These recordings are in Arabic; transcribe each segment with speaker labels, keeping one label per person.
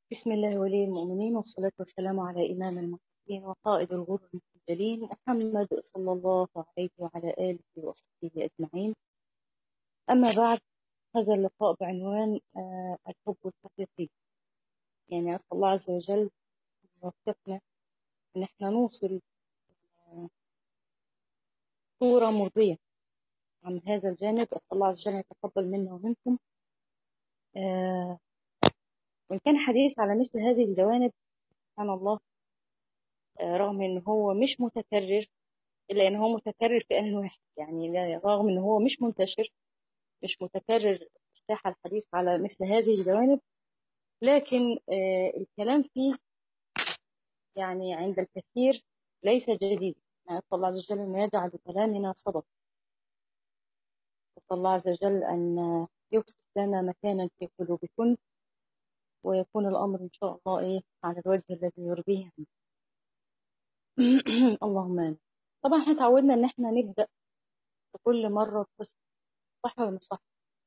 Speaker 1: بسم الله ولي المؤمنين، والصلاة والسلام على إمام المرسلين وقائد الغر المسجلين محمد صلى الله عليه وعلى آله وصحبه أجمعين. أما بعد، هذا اللقاء بعنوان الحب الحقيقي. يعني أسأل الله عز وجل أن يوفقنا أن احنا نوصل صورة مرضية عن هذا الجانب. أسأل الله عز وجل يتقبل منا ومنكم. وإن كان حديث على مثل هذه الجوانب، سبحان الله، رغم أن هو مش متكرر، إلا أن هو متكرر في آن واحد. يعني رغم أن هو مش منتشر، مش متكرر الساحة الحديث على مثل هذه الجوانب، لكن الكلام فيه يعني عند الكثير ليس جديد. يعني أسأل الله عز وجل أن يجعل كلامنا صدق. أسأل الله عز وجل أن يفسد لنا مكانا في قلوبكم، ويكون الأمر إن شاء الله على الوجه الذي يرضيه عنه. اللهم آمين. طبعا احنا تعودنا ان احنا نبدأ في كل مرة بقصة، صح ولا مش صح؟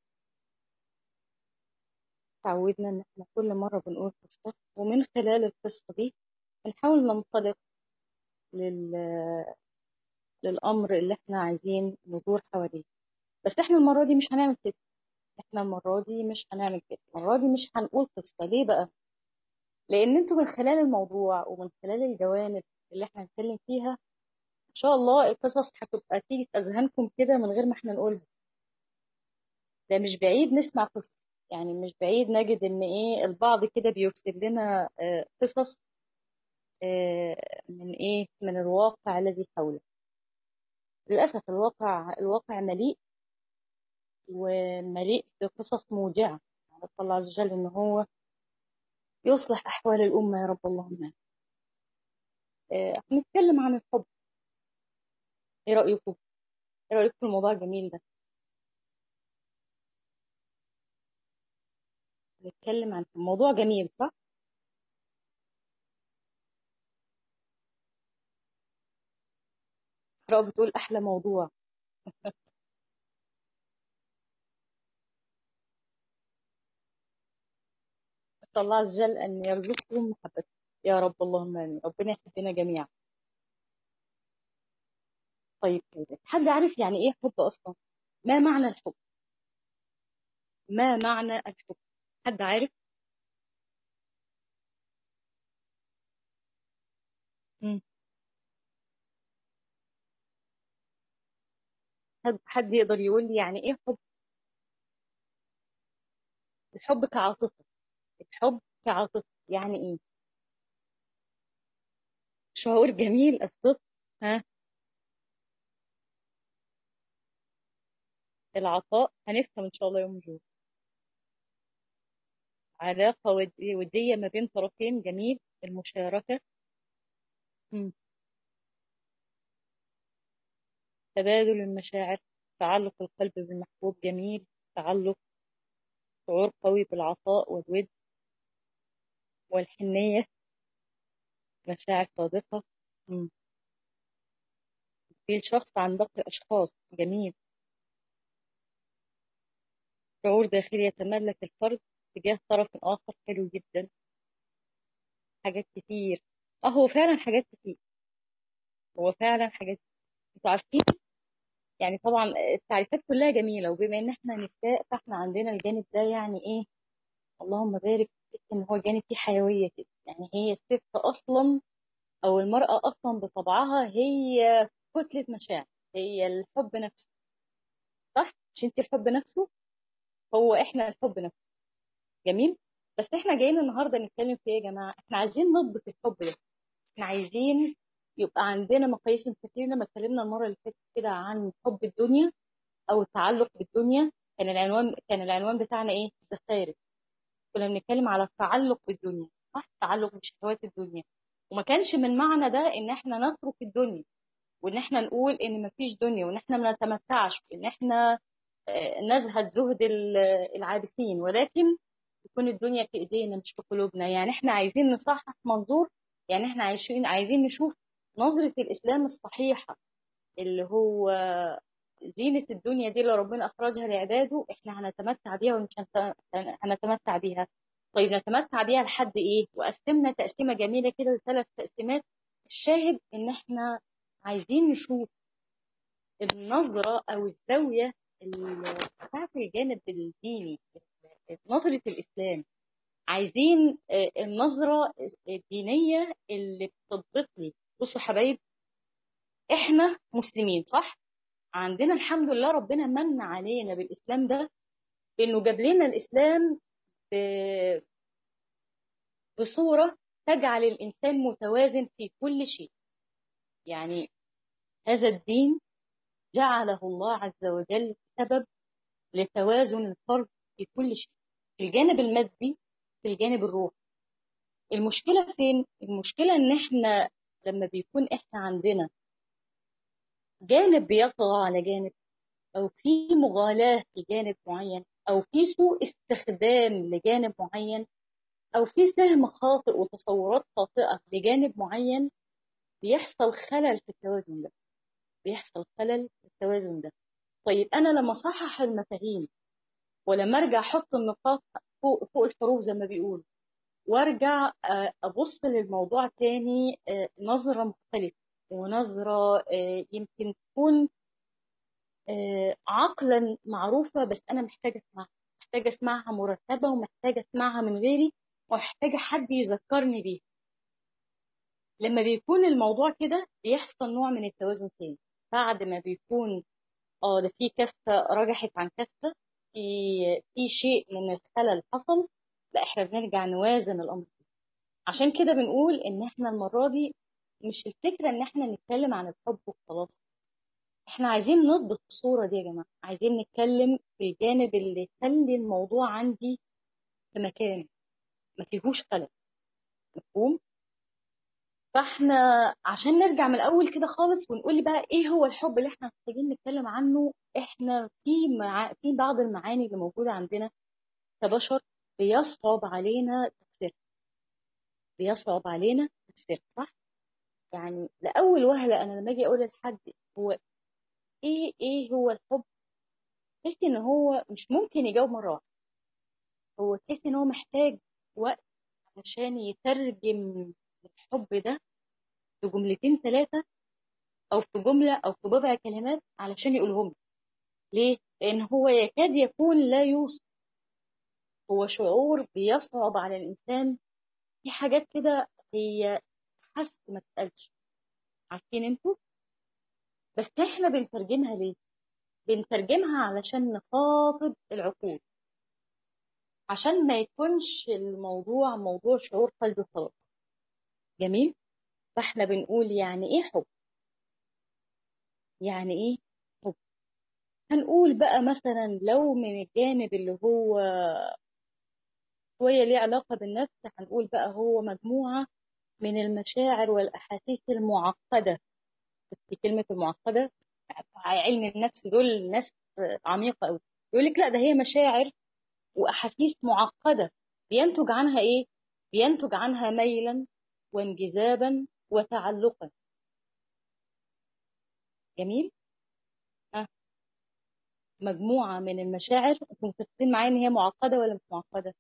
Speaker 1: تعودنا ان احنا كل مرة بنقول قصة، ومن خلال القصة دي بنحاول ننطلق لل... للأمر اللي احنا عايزين ندور حواليه. بس احنا المرة دي مش هنعمل كده. احنا المرة دي مش هنعمل كده. المرة دي مش هنقول قصة. ليه بقى؟ لأن انتوا من خلال الموضوع ومن خلال الجوانب اللي احنا هنتكلم فيها ان شاء الله القصص هتبقى تيجي في أذهانكم كده من غير ما احنا نقولها. ده مش بعيد نسمع قصص، يعني مش بعيد نجد ان البعض كده بيرسل لنا قصص من الواقع الذي حوله. للأسف الواقع مليء، ومليء بقصص موجعة. نسأل الله عز وجل ان هو يصلح احوال الامة يا رب، اللهم. هنتكلم عن الحب. ايه رأيكم؟ ايه رأيكم في الموضوع الجميل ده؟ نتكلم عن موضوع جميل، صح؟ رأى بتقول احلى موضوع. نسأل الله عز وجل ان يرزقكم محبته يا رب، اللهم امين. ربنا يحبنا جميعا. طيب كده، حد عارف يعني ايه حب اصلا؟ ما معنى الحب؟ ما معنى الحب؟ حد عارف؟ مم. حد يقدر يقول لي يعني ايه حب؟ الحب كعاطفة. الحب كعاطفة يعني ايه؟ شعور جميل، الصدق. ها؟ العطاء، هنفهم ان شاء الله يوم الجمعة. علاقة ودية ما بين طرفين، جميل. المشاركة. مم. تبادل المشاعر. تعلق القلب بالمحبوب، جميل. تعلق. شعور قوي بالعطاء والود والحنية. مشاعر صادقة. مم. في الشخص عن باقي الأشخاص، جميل. شعور داخلي يتملك الفرد تجاه طرف آخر، حلو جدا. حاجات كتير. هو فعلا حاجات كتير. هو فعلا حاجات كتير. انتوا عارفين، يعني طبعا التعريفات كلها جميلة، وبما ان احنا نساء فاحنا عندنا الجانب ده يعني اللهم بارك فيك، ان هو جانب فيه حيوية كده. يعني هي الست اصلا، او المرأة اصلا بطبعها هي كتلة مشاعر. هي الحب نفسه. صح؟ مش انت الحب نفسه؟ هو احنا الحب نفسه. جميل. بس احنا جايين النهارده نتكلم في ايه يا جماعة؟ احنا عايزين نضبط الحب ده. احنا عايزين يبقى عندنا مقاييس. كتير لما اتكلمنا المرة اللي فاتت كده عن حب الدنيا او التعلق بالدنيا، كان العنوان بتاعنا ايه؟ الزخارف. كنا بنتكلم على التعلق بالدنيا، صح؟ التعلق بشهوات الدنيا. وما كانش من معنى ده ان احنا نترك الدنيا، وان احنا نقول ان مفيش دنيا، وان احنا ما نتمتعش، وان احنا نزهد زهد العابثين، ولكن تكون الدنيا في ايدينا مش في قلوبنا. يعني احنا عايزين نصحح منظور. يعني احنا عايزين نشوف نظرة الاسلام الصحيحة، اللي هو زينة الدنيا دي اللي ربنا أخرجها لعباده. إحنا هنتمتع بيها ومش هنتمتع بيها. طيب نتمتع بيها لحد ايه؟ وقسمنا تقسيمه جميله كده لثلاث تقسيمات. الشاهد ان احنا عايزين نشوف النظره او الزاويه بتاعت الجانب الديني، نظره الاسلام. عايزين النظره الدينيه اللي بتضبط لي. بصوا يا حبايب، احنا مسلمين صح؟ عندنا الحمد لله ربنا من علينا بالاسلام ده، انه جاب لنا الاسلام بصورة تجعل الإنسان متوازن في كل شيء. يعني هذا الدين جعله الله عز وجل سبب لتوازن الفرد في كل شيء، في الجانب المادي، في الجانب الروحي. المشكلة فين؟ المشكلة إن إحنا لما بيكون إحنا عندنا جانب بيطغى على جانب، أو في مغالاة في جانب معين، أو في سوء استخدام لجانب معين، أو في فهم خاطئ وتصورات خاطئة لجانب معين، بيحصل خلل في التوازن ده. بيحصل خلل في التوازن ده. طيب انا لما اصحح المفاهيم، ولما ارجع احط النقاط فوق فوق الحروف زي ما بيقولوا، وارجع ابص للموضوع تاني نظرة مختلفة، ونظرة يمكن تكون عقلا معروفة، بس انا محتاجة اسمعها، محتاجة اسمعها مرتبة، ومحتاجة اسمعها من غيري، ومحتاجة حد يذكرني بيها. لما بيكون الموضوع كده بيحصل نوع من التوازن تاني. بعد ما بيكون ده في كفة رجحت عن كفة، في في شيء من الخلل حصل، لا احنا بنرجع نوازن الامر. عشان كده بنقول ان احنا المرة دي مش الفكرة ان احنا نتكلم عن الحب وخلاص. احنا عايزين نضبط الصورة دي يا جماعة، عايزين نتكلم في الجانب اللي يخلي الموضوع عندي في مكان ما فيهوش خلل. مفهوم؟ فاحنا عشان نرجع من الاول كده خالص ونقول بقى ايه هو الحب اللي احنا محتاجين نتكلم عنه. احنا في بعض المعاني اللي موجوده عندنا كبشر بيصعب علينا تفسيرها، بيصعب علينا تفسيرها صح. يعني لاول وهله انا لما اجي اقول لحد هو ايه هو الحب، تحس ان هو مش ممكن يجاوب مره واحده. هو تحس ان هو محتاج وقت عشان يترجم الحب ده في جملتين ثلاثه، او في جمله، او في بضع كلمات علشان يقولهم لي. ليه؟ لان هو يكاد يكون لا يوصف. هو شعور بيصعب على الانسان. في حاجات كده هي حس ما تتقالش، عارفين انتوا؟ بس احنا بنترجمها ليه؟ بنترجمها علشان نخاطب العقول، عشان ما يكونش الموضوع موضوع شعور قلبي وخلاص. جميل. فاحنا بنقول يعني ايه حب؟ يعني ايه حب؟ هنقول بقى مثلا لو من الجانب اللي هو شوية ليه علاقة بالنفس، هنقول بقى هو مجموعة من المشاعر والأحاسيس المعقدة. في كلمة المعقدة، علم النفس دول ناس عميقة أوي. يقول لك لا، ده هي مشاعر وأحاسيس معقدة، بينتج عنها إيه؟ بينتج عنها ميلا وانجذابا وتعلقا. جميل؟ أه. مجموعة من المشاعر، انتوا متفقين معايا إن هي معقدة ولا مش معقدة؟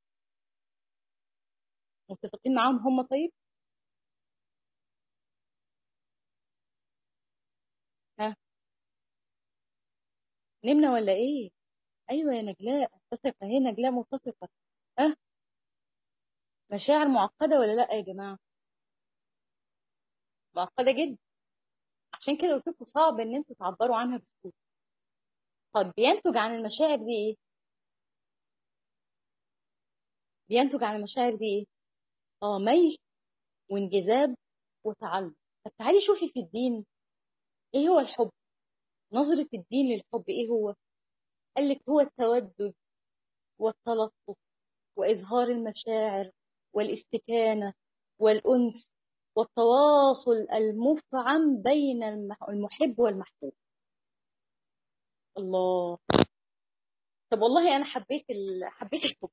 Speaker 1: متفقين معاهم هم؟ طيب. ها. نمنا ولا إيه؟ أيوة يا نجلاء متفقة، هي نجلاء متفقة. ها. مشاعر معقدة ولا لا يا جماعة؟ معقدة جدا. عشان كده قلت لكم صعب ان انتوا تعبروا عنها بسهولة. طب بينتج عن المشاعر دي ايه؟ بينتج عن المشاعر دي ايه؟ ميل وانجذاب وتعلق. طب تعالي شوفي في الدين ايه هو الحب. نظرة الدين للحب ايه هو؟ قال لك هو التودد والتلطف واظهار المشاعر والاستكانة والانس والتواصل المفعم بين المحب والمحبوب. الله. طب والله انا حبيت الحب.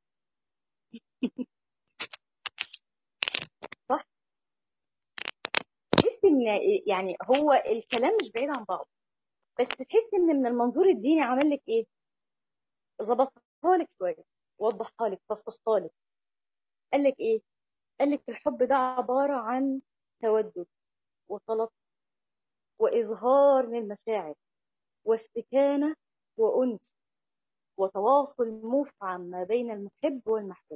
Speaker 1: صح. تحس ان يعني هو الكلام مش بعيد عن بعض، بس تحس ان من المنظور الديني عمل لك ايه؟ ظبطها لك شويه، وضحها لك، فصصها لك. قال لك ايه؟ قال لك الحب ده عبارة عن تودد وطلب وإظهار للمشاعر واستكانة وأنس وتواصل مفعم ما بين المحب والمحبوب.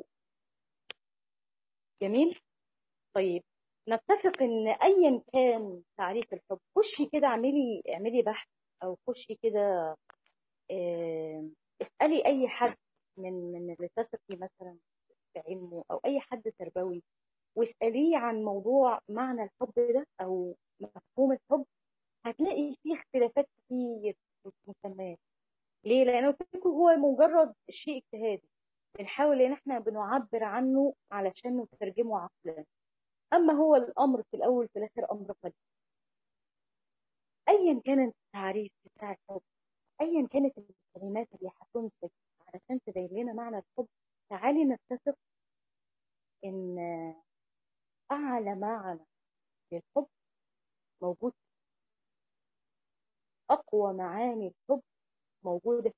Speaker 1: جميل. طيب نتفق ان ايا كان تعريف الحب، خشي كده اعملي بحث، او خشي كده اسالي اي حد من اللي تثقي مثلا في علمه، او اي حد تربوي، واساليه عن موضوع معنى الحب ده او مفهوم الحب. هتلاقي فيه اختلافات كتير في المسميات. ليه؟ لانه فكره هو مجرد شيء اجتهادي، بنحاول ان احنا بنعبر عنه علشان نترجمه عقلا. اما هو الامر في الاول في الاخر امر قلبي. ايا كان التعريف بتاع الحب، ايا كانت الكلمات اللي هتنسج علشان تبين لنا معنى الحب، تعالي نتفق ان اعلى معنى للحب موجود، اقوى معاني الحب موجوده.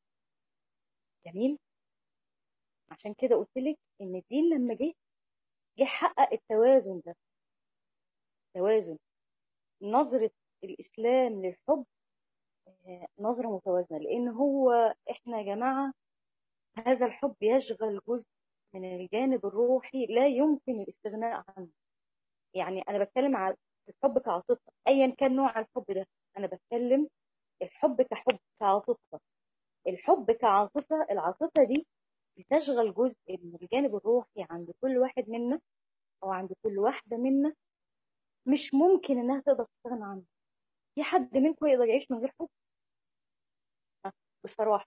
Speaker 1: جميل. عشان كده قلت لك ان الدين لما جه حقق التوازن ده، توازن نظره الاسلام للحب، نظره متوازنه. لان هو احنا يا جماعه هذا الحب يشغل جزء من الجانب الروحي لا يمكن الاستغناء عنه. يعني أنا بتكلم على الحب كعاطفة، أيا كان نوع الحب ده. أنا بتكلم الحب كحب كعاطفة. الحب كعاطفة، العاطفة دي بتشغل جزء من الجانب الروحي عند كل واحد منا، أو عند كل واحدة منا، مش ممكن إنها تقدر تستغنى عنه. في حد منكم يقدر يعيش من غير حب؟ بصراحة،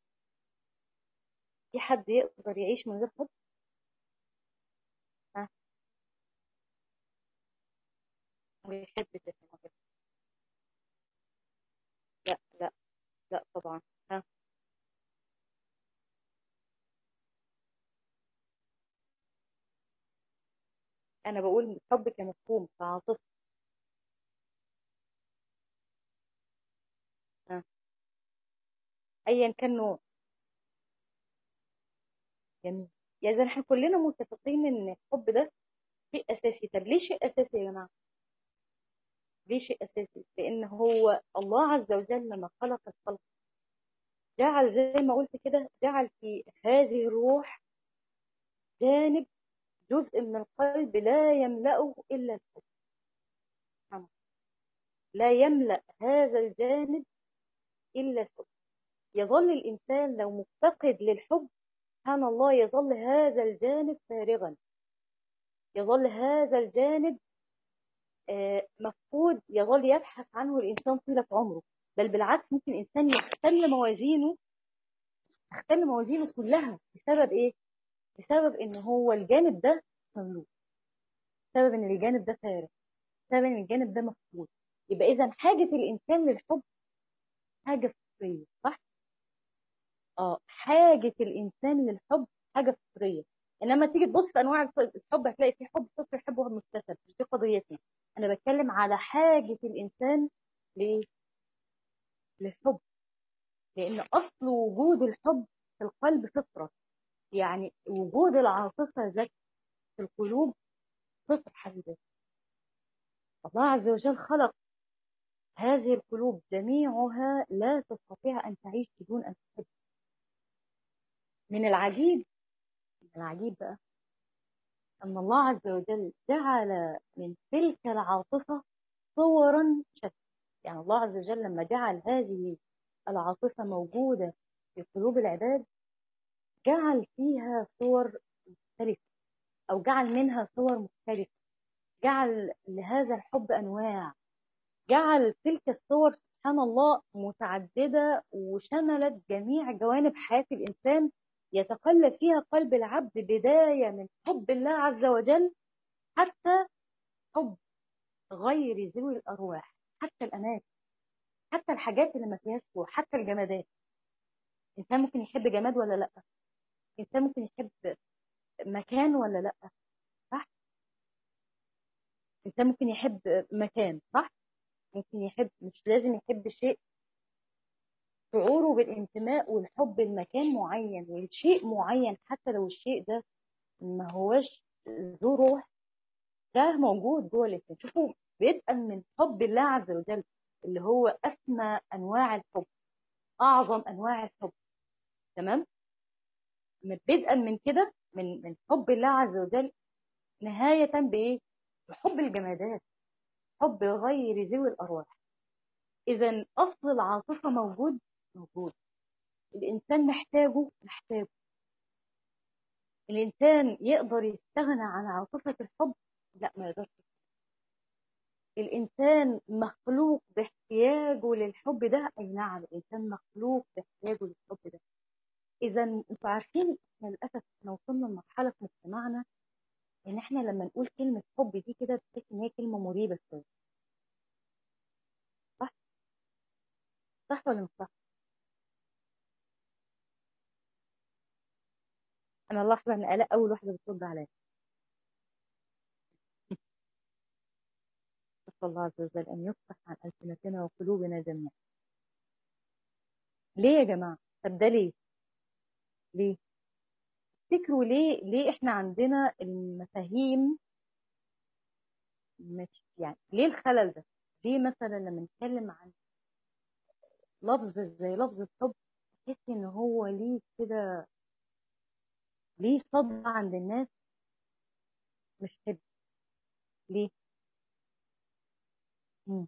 Speaker 1: في حد يقدر يعيش من غير حب؟ ها؟ ويحب ده؟ لا لا لا طبعا. ها؟ انا بقول الحب كمفهوم كعاطفه. ها؟ ايا كان نوع. جميل. يعني اذا احنا كلنا متفقين ان الحب ده شيء اساسي. طب ليه شيء اساسي يا جماعه؟ ليه شيء اساسي؟ لان هو الله عز وجل لما خلق الخلق جعل زي ما قلت كده، جعل في هذه الروح جانب، جزء من القلب لا يملأه الا الحب. سبحان الله. لا يملأ هذا الجانب الا الحب. يظل الانسان لو مفتقد للحب، سبحان الله، يظل هذا الجانب فارغا، يظل هذا الجانب مفقود، يظل يبحث عنه الإنسان طيلة عمره. بل بالعكس، ممكن إنسان يختل موازينه كلها. بسبب إيه؟ بسبب إن هو الجانب ده مملوك، بسبب إن الجانب ده فارغ، بسبب إن الجانب ده مفقود. يبقى إذا حاجة الإنسان للحب حاجة فطرية، صح؟ حاجة الإنسان للحب حاجة فطرية. انما تيجي تبص في انواع الحب، هتلاقي في حب فطري، حب مكتسب. مش دي قضيتي. انا بتكلم على حاجه الانسان ليه؟ للحب. لان اصل وجود الحب في القلب فطره. يعني وجود العاطفه ذات في القلوب فطره حبيبتي. الله عز وجل خلق هذه القلوب جميعها لا تستطيع ان تعيش بدون ان تحب. من العجيب، من العجيب بقى ان الله عز وجل جعل من تلك العاطفه صورا شتى. يعني الله عز وجل لما جعل هذه العاطفه موجوده في قلوب العباد، جعل فيها صور مختلفه، او جعل منها صور مختلفه. جعل لهذا الحب أنواع، جعل تلك الصور سبحان الله متعددة، وشملت جميع جوانب حياة الإنسان. يتقلب فيها قلب العبد، بداية من حب الله عز وجل، حتى حب غير ذوي الأرواح، حتى الأماكن، حتى الحاجات اللي ما فيهاش روح، حتى الجمادات. إنسان ممكن يحب جماد ولا لأ؟ إنسان ممكن يحب مكان ولا لأ؟ صح؟ إنسان ممكن يحب مكان، صح؟ ممكن يحب، مش لازم يحب شيء. شعوره بالانتماء والحب لمكان معين ولشيء معين، حتى لو الشيء ده ما هوش ذو روح، ده موجود جوه الانسان. شوفوا، بدءا من حب الله عز وجل اللي هو اسمى انواع الحب، اعظم انواع الحب، تمام؟ بدءا من كده، من حب الله عز وجل، نهايه بايه؟ بحب الجمادات، حب غير ذوي الارواح. اذا اصل العاطفه موجود، موجود. الانسان محتاجه. الانسان يقدر يستغنى عن عاطفه الحب؟ لا، ما يقدرش. الإنسان مخلوق باحتياجه للحب ده، أي نعم الإنسان مخلوق باحتياجه للحب ده. إذا أنتوا عارفين إحنا للأسف إحنا وصلنا لمرحلة في مجتمعنا إن إحنا لما نقول كلمة حب دي كده بتحس إن هي كلمة مريبة شوية. صح؟ صح ولا مش صح؟ أنا اللحظة إن آلاء أول واحدة بترد عليا. نسأل الله عز وجل أن يفتح عن ألسنتنا وقلوبنا جميعا. ليه يا جماعة؟ طب ده ليه؟ ليه؟ تفتكروا ليه إحنا عندنا المفاهيم مش يعني ليه الخلل ده؟ ليه مثلا لما نتكلم عن لفظ زي لفظ الحب تحس ان هو ليه كده، ليه صدى عند الناس؟ مش حب. ليه؟ مم.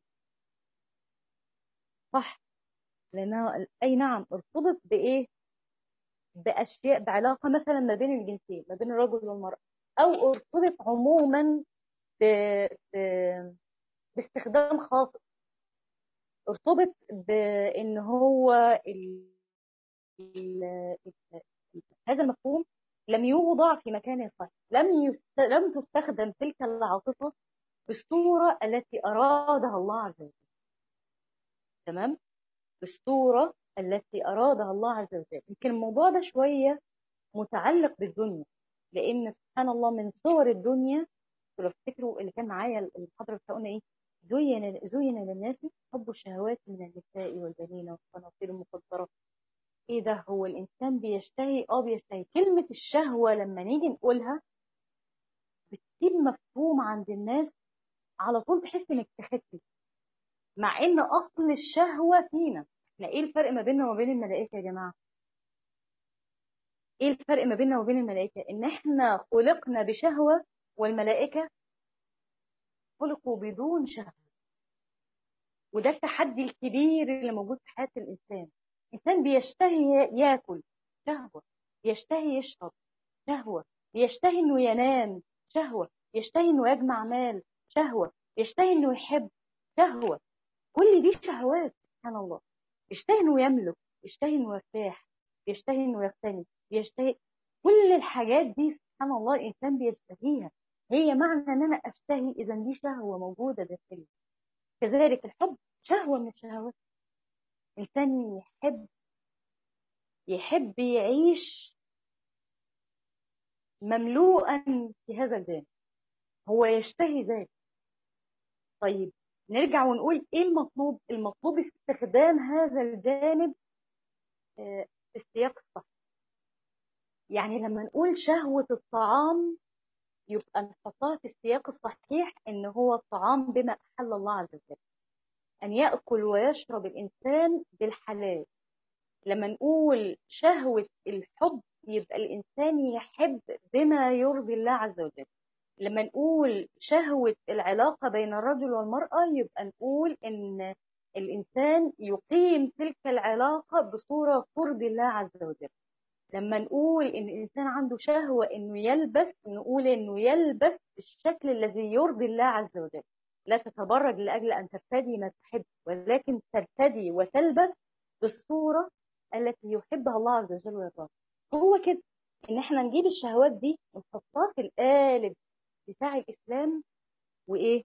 Speaker 1: صح. لانها اي نعم ارتبط بايه؟ باشياء، بعلاقه مثلا ما بين الجنسين، ما بين الرجل والمراه، او ارتبط عموما ب... ب... باستخدام خاطئ. ارتبط بان هو ال... ال... هذا المفهوم لم يوضع في مكانه الصحيح، لم تستخدم تلك العاطفه بالصورة التي أرادها الله عز وجل. تمام؟ بالصورة التي أرادها الله عز وجل. يمكن الموضوع ده شوية متعلق بالدنيا، لأن سبحان الله من صور الدنيا، لو تفتكروا اللي كان معايا المحاضرة بتاعنا إيه؟ زين للناس حب الشهوات من النساء والبنين والقناطير المقنطرة. إيه ده؟ هو الإنسان بيشتهي، بيشتهي. كلمة الشهوة لما نيجي نقولها بتسيب مفهوم عند الناس، على طول تحس إنك تخسي، مع ان اصل الشهوه فينا. احنا ايه الفرق ما بيننا وما بين الملائكه يا جماعه؟ ايه الفرق ما بيننا وبين الملائكه؟ ان احنا خلقنا بشهوه، والملائكه خلقوا بدون شهوه. وده التحدي الكبير اللي موجود في حياه الانسان. الانسان بيشتهي ياكل، شهوه. بيشتهي يشرب، شهوه. بيشتهي انه ينام، شهوه. بيشتهي انه يجمع مال، شهوه. بيشتهي انه يحب، شهوه. كل دي شهوات، سبحان الله. يشتهي انه يملك، يشتهي انه يرتاح، يشتهي انه يغتني، يشتهي كل الحاجات دي. سبحان الله الانسان بيشتهيها. هي معنى ان انا اشتهي، اذا دي شهوه موجوده داخلي. كذلك الحب شهوه من الشهوات. انسان يحب يعيش مملوءا في هذا الجانب، هو يشتهي ذلك. طيب، نرجع ونقول ايه المطلوب؟ المطلوب استخدام هذا الجانب في السياق الصح. يعني لما نقول شهوة الطعام، يبقى نحطها في السياق الصحيح، ان هو الطعام بما احل الله عز وجل، ان ياكل ويشرب الانسان بالحلال. لما نقول شهوة الحب، يبقى الانسان يحب بما يرضي الله عز وجل. لما نقول شهوة العلاقة بين الرجل والمرأة، يبقى نقول ان الانسان يقيم تلك العلاقة بصورة ترضي الله عز وجل. لما نقول ان الانسان عنده شهوة انه يلبس، نقول انه يلبس بالشكل الذي يرضي الله عز وجل. لا تتبرج لاجل ان ترتدي ما تحب، ولكن ترتدي وتلبس بالصورة التي يحبها الله عز وجل ويرضاها. هو كده، ان احنا نجيب الشهوات دي ونحطها في القالب بتاع الاسلام، وايه،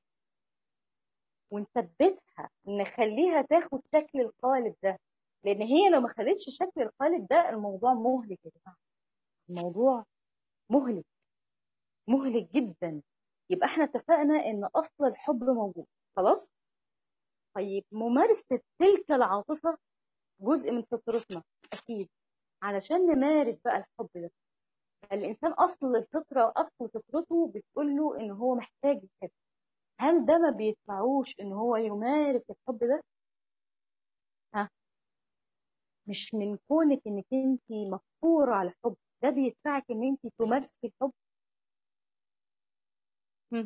Speaker 1: ونثبتها، نخليها تاخد شكل القالب ده. لان هي لو ما خدتش شكل القالب ده، الموضوع مهلك يا جماعه. الموضوع مهلك، مهلك جدا. يبقى احنا اتفقنا ان اصل الحب موجود، خلاص. طيب، ممارسة تلك العاطفة جزء من فطرتنا اكيد. علشان نمارس بقى الحب ده، الإنسان أصل الفطرة، أصل فطرته بتقول له إن هو محتاج كده. هل ده ما بيدفعوش إن هو يمارس الحب ده؟ ها، مش من كونك إنك أنت مفطورة على الحب ده بيدفعك إن أنت تمارسي الحب. هم.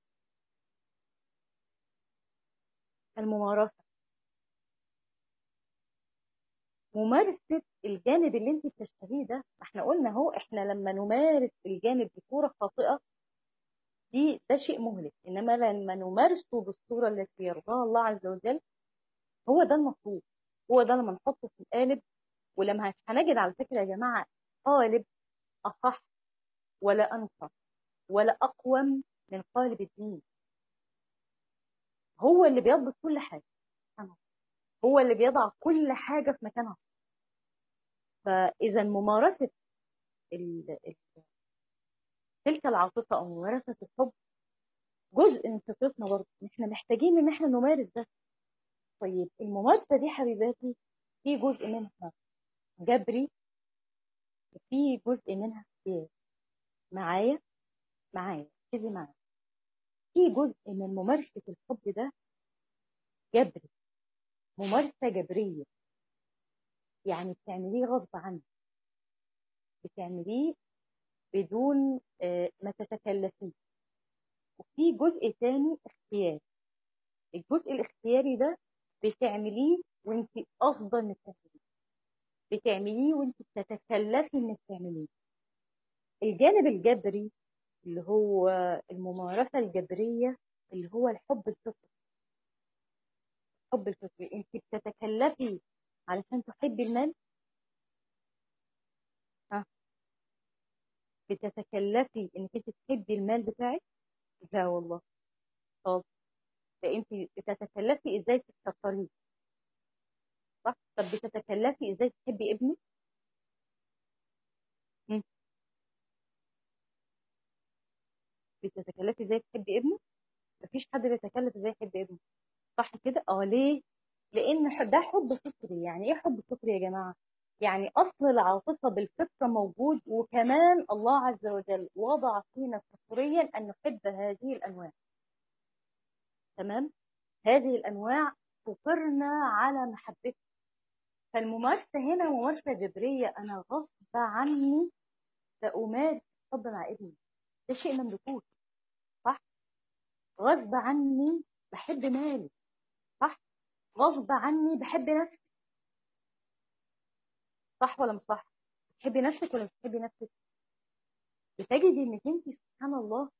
Speaker 1: الممارسة، ممارسة الجانب اللي أنت بتشتهيه ده. ما إحنا قلنا أهو، إحنا لما نمارس الجانب بصورة خاطئة ده شيء مهلك، إنما لما نمارسه بالصورة التي يرضاها الله عز وجل هو ده المطلوب. هو ده لما نحطه في القالب. ولما هنجد على فكرة يا جماعة قالب أصح ولا أنصف ولا أقوم من قالب الدين. هو اللي بيضبط كل حاجة، هو اللي بيضع كل حاجة في مكانها. فإذا ممارسة ال- ال- تلك العاطفة أو ممارسة الحب جزء من فطرتنا برضه. احنا محتاجين ان احنا نمارس ده. طيب الممارسة دي حبيباتي في جزء منها جبري وفي جزء منها اختياري. معايا ركزي معايا. في جزء من ممارسة الحب ده جبري، ممارسة جبرية، يعني بتعمليه غصب عنك، بتعمليه بدون ما تتكلفيه. وفي جزء تاني اختياري. الجزء الاختياري ده بتعمليه وانت قاصده انك تعمليه، بتعمليه وانت بتتكلفي انك تعمليه. الجانب الجبري اللي هو الممارسة الجبرية اللي هو الحب الفطري. الحب الفطري انت بتتكلفي علشان تحبي المال. ها، بتتكلفي انك انت تحبي المال بتاعك؟ لا والله. طب ده انت بتتكلفي ازاي تستقري، صح؟ طب بتتكلفي ازاي تحبي ابنك؟ مم. بتتكلفي ازاي تحبي ابنك؟ مفيش حد بيتكلف ازاي يحب ابنه، صح كده؟ ليه؟ لان ده حب فطري. يعني ايه حب فطري يا جماعه؟ يعني اصل العاطفه بالفطره موجود، وكمان الله عز وجل وضع فينا فطريا ان نحب هذه الانواع. تمام؟ هذه الانواع فطرنا على محبتها. فالممارسه هنا ممارسه جبريه، انا غصب عني سامارس الحب مع ابني. ده شيء مملكوش، صح؟ غصب عني بحب مالي، صح؟ غصب عني بحب نفسي، صح ولا مش صح؟ بتحبي نفسك ولا مش بتحبي نفسك؟ بتجدي انك انت سبحان الله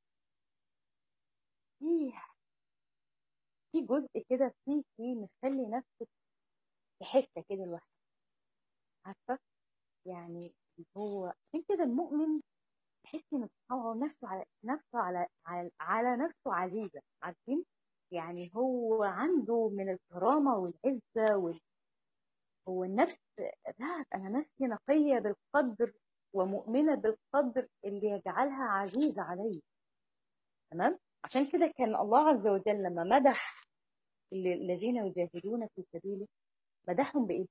Speaker 1: في في جزء كده فيكي مخلي نفسك في حته كده لوحدك، عارفه؟ يعني هو عشان كده المؤمن تحسي ان سبحان الله نفسه على نفسه عزيزه، عارفين؟ يعني هو عنده من الكرامه والعزه هو النفس. لا، انا نفسي نقيه بالقدر ومؤمنه بالقدر اللي يجعلها عزيزه علي. تمام؟ عشان كده كان الله عز وجل لما مدح الذين يجاهدون في سبيله مدحهم بايه؟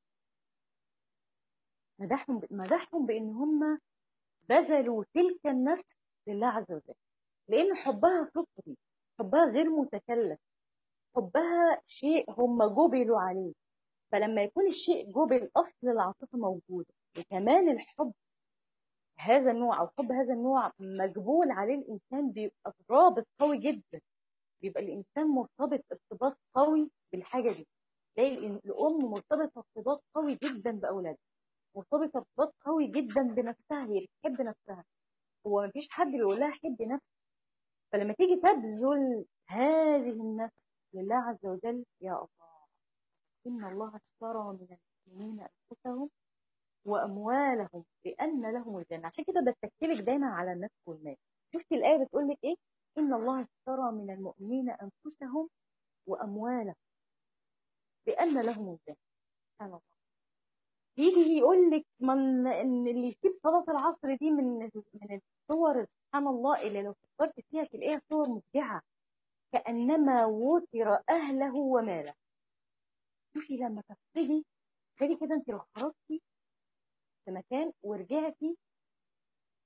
Speaker 1: مدحهم بان هم بذلوا تلك النفس لله عز وجل، لان حبها فطري، حبها غير متكلف، حبها شيء هم جبلوا عليه. فلما يكون الشيء جبل، اصل العاطفه موجوده، وكمان الحب هذا النوع او حب هذا النوع مجبول عليه الانسان، بيبقى رابط قوي جدا. بيبقى الانسان مرتبط ارتباط قوي بالحاجه دي. تلاقي الام مرتبطه ارتباط قوي جدا باولادها، مرتبطه ارتباط قوي جدا بنفسها، هي بتحب نفسها. هو مفيش حد بيقول لها حبي نفسك. فلما تيجي تبذل هذه النفس لله عز وجل، يا الله، ان الله اشترى من المؤمنين انفسهم واموالهم بان لهم الجنه. عشان كده بتكلك دايما على النفس والمال. شفتي الايه بتقول لك ايه؟ ان الله اشترى من المؤمنين انفسهم واموالهم بان لهم الجنه. سبحان الله. يجي يقول لك ان اللي يسيب صلاه العصر دي من الصور سبحان الله اللي لو فكرت فيها تلاقيها صور مبدعه، كانما وتر اهله وماله. شوفي لما تفقدي، تخيلي كده انت لو خرجتي في مكان ورجعتي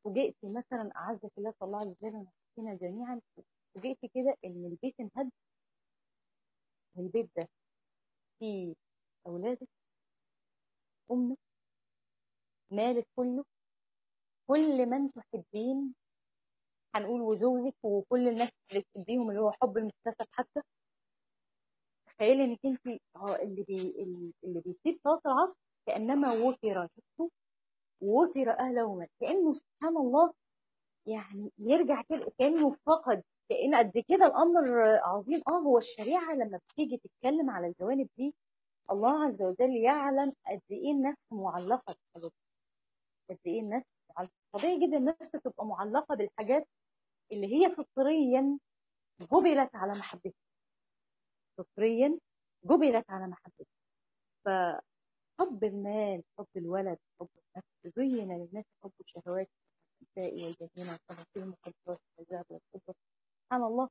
Speaker 1: فوجئت مثلا اعزك الله صلى الله عليه وسلم ونفسنا جميعا، فوجئت كده ان البيت انهد، والبيت ده فيه اولادك، امك، مالك كله، كل من تحبين، هنقول وزوجك وكل الناس اللي تحبيهم اللي هو حب المكتسب حتى. تخيلي انك انت اللي بيسيب صلاه العصر كانما وفر شفته ووفر اهله ومات، كانه سبحان الله يعني يرجع كده كانه فقد، كأن قد كده الامر عظيم. هو الشريعه لما بتيجي تتكلم على الجوانب دي، الله عز وجل يعلم قد ايه النفس معلقه بالحاجات دي، قد ايه النفس معلقه. طبيعي جدا النفس تبقى معلقه بالحاجات اللي هي فطريا جبلت على محبتها، فطريا جبلت على محبتها. فحب المال، حب الولد، حب النفس، زين للناس حب الشهوات النساء والبنين والقناطير المقنطرة والذهب والفضة. سبحان الله،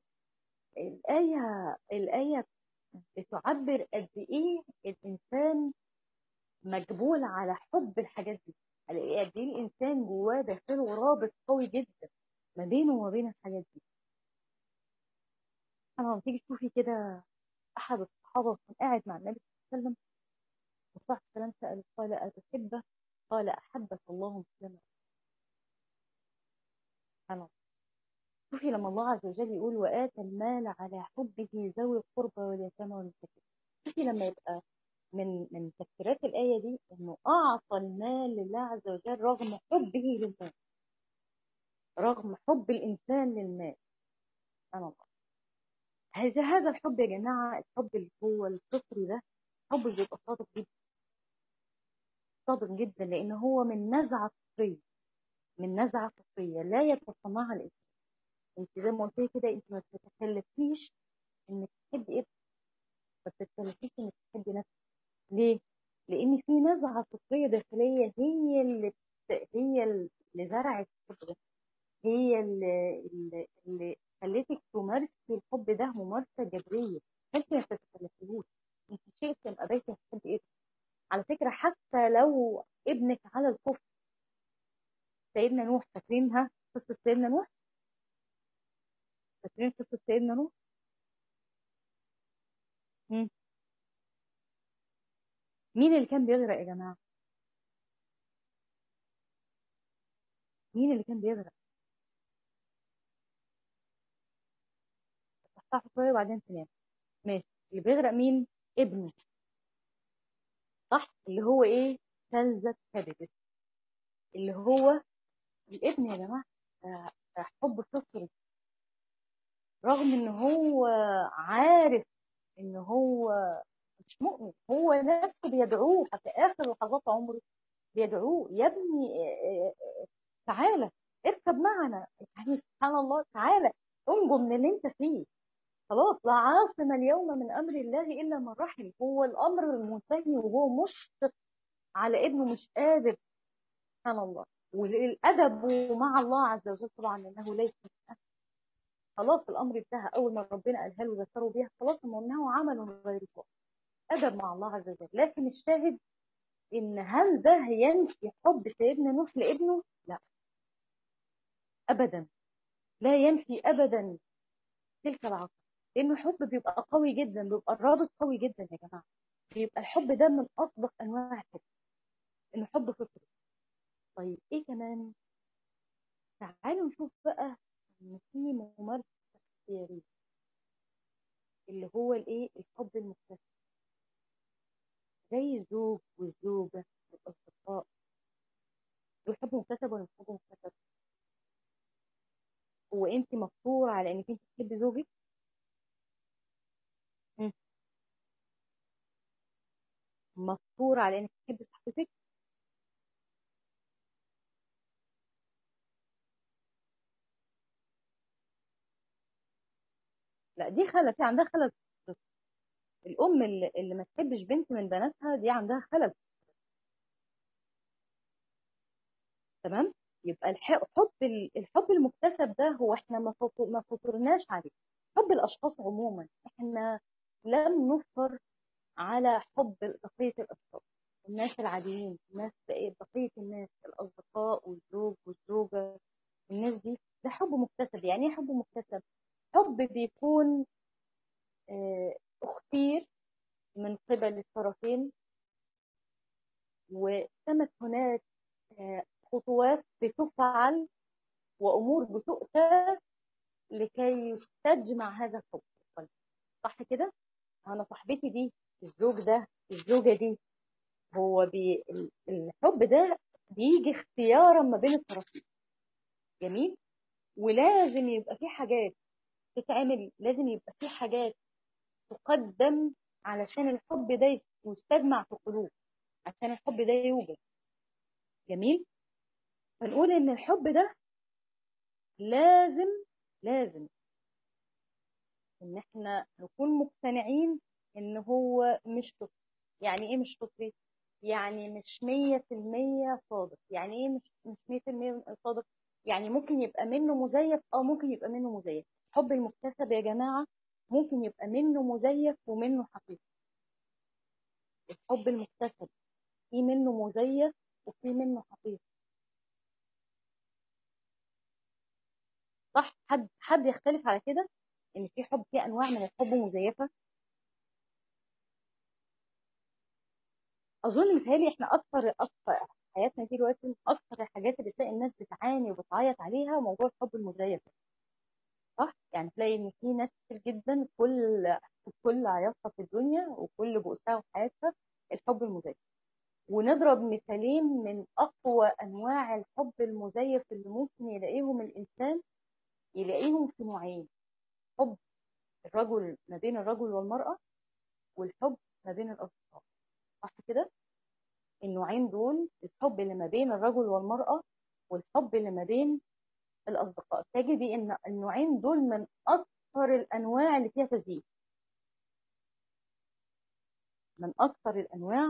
Speaker 1: الآية بتعبر قد إيه الإنسان مجبول على حب الحاجات دي، على إيه قد إيه الإنسان جواه داخله رابط قوي جدا ما بينه وما بين الحاجات دي. سبحان الله، تيجي تشوفي كده أحد الصحابة كان قاعد مع النبي صلى الله عليه وسلم، والصحابة السلام سأل قال أتحبه؟ قال أحبك الله مسلما. سبحان الله، شوفي لما الله عز وجل يقول وآتى المال على حبه ذوي القربى واليتامى والمساكين، شوفي لما يبقى من تفسيرات الآية دي إنه أعطى المال لله عز وجل رغم حبه للمال، رغم حب الإنسان للمال. سبحان الله، هذا الحب يا جماعة، الحب اللي هو الفطري ده، حب اللي بيبقى صادق جدا، صادق جدا، لأن هو من نزعة فطرية، من نزعة فطرية لا يتصنعها الإنسان. أنت زي ما قلت لي كده، أنت ما بتتكلفيش إنك تحبي إيه، ما بتتكلفيش إنك تحبي نفسك. ليه؟ لأن في نزعة فطرية داخلية هي اللي زرعت الحب ده، هي اللي خلتك تمارسي الحب ده ممارسة جبرية، انت ما بتتكلفيهوش، انت شئت ام ابيت هتحبي ايه. على فكرة حتى لو ابنك على الكفر، سيدنا نوح، فاكرينها قصة سيدنا نوح؟ فاكرين قصة سيدنا نوح؟ مم. مين اللي كان بيغرق يا جماعة؟ مين اللي كان بيغرق؟ صحصح شوية وبعدين تنام. ماشي، اللي بيغرق مين؟ ابنه، صح؟ اللي هو ايه؟ كنزة كبدت، اللي هو الابن يا جماعة. ده حب فطري، رغم ان هو عارف ان هو مش مؤمن، هو نفسه بيدعوه حتى اخر لحظات عمره، بيدعوه يا ابني، تعالى اركب معنا، يعني سبحان الله، تعالى انجو من اللي انت فيه، خلاص لا عاصم اليوم من امر الله الا من رحم. هو الامر المنتهي وهو مشفق على ابنه، مش قادر. سبحان الله، والادب مع الله عز وجل طبعا انه ليس، خلاص الامر انتهى، اول ما ربنا قالها له ذكروا بيها خلاص، انه عمل غير صالح، ادب مع الله عز وجل. لكن الشاهد ان هل ده ينفي حب سيدنا نوح لابنه؟ لا ابدا، لا ينفي ابدا تلك العطف، لانه الحب بيبقى قوي جدا، بيبقى الرابط قوي جدا يا جماعه، بيبقى الحب ده من اصدق انواع الحب، انه حب فطري. طيب ايه كمان؟ تعالوا نشوف بقى ان في ممارسه اختياريه، اللي هو الايه، الحب المكتسب، زي الزوج والزوجه والاصدقاء، دول حب مكتسب ولا مش حب مكتسب؟ هو انت مفطوره على انك انت تحبي زوجك؟ مم. مفطوره على انك تحبي صاحبتك؟ لا دي خلل، في عندها خلل. الام اللي ما تحبش بنت من بناتها دي عندها خلل. تمام، يبقى الحب المكتسب ده هو احنا ما فطرناش عليه. حب الاشخاص عموما احنا لم نفطر على حب بقيه الاشخاص، الناس العاديين، الناس بقية الناس، الأصدقاء والزوج والزوجة، الناس دي، ده حب مكتسب. يعني ايه حب مكتسب؟ حب بيكون آه، اختير من قبل الطرفين، وتمت هناك خطوات بتفعل وأمور بتؤتى لكي يستجمع هذا الحب. صح كده؟ أنا صاحبتي دي، الزوج ده، الزوجة دي، هو الحب ده بيجي اختيارا ما بين الطرفين. جميل. ولازم يبقى في حاجات تتعمل، لازم يبقى في حاجات تقدم علشان الحب ده يستجمع في القلوب، عشان الحب ده يوجد. جميل. فنقول ان الحب ده لازم ان احنا نكون مقتنعين ان هو مش فطري. يعني ايه مش فطري؟ يعني مش 100% صادق. يعني ايه مش 100% صادق؟ يعني ممكن يبقى منه مزيف، ممكن يبقى منه مزيف. الحب المكتسب يا جماعة ممكن يبقى منه مزيف ومنه حقيقي. الحب المكتسب في منه مزيف وفي منه حقيقي. صح؟ حد يختلف على كده ان في حب، في انواع من الحب مزيفة؟ اظن متهيألي احنا اكتر حياتنا دي دلوقتي، اكتر الحاجات اللي تلاقي الناس بتعاني وبتعيط عليها موضوع الحب المزيف. صح؟ يعني تلاقي ان في ناس كتير جدا كل عياطها في الدنيا وكل بؤسها في حياتها الحب المزيف. ونضرب مثالين من اقوى انواع الحب المزيف اللي ممكن يلاقيهم الانسان. يلاقيهم في نوعين: حب الرجل ما بين الرجل والمرأة، والحب ما بين الأصدقاء. صح كده؟ النوعين دول، الحب اللي ما بين الرجل والمرأة والحب اللي ما بين الأصدقاء، تجدي إن النوعين دول من أكثر الأنواع اللي فيها تزييف. من أكثر الأنواع،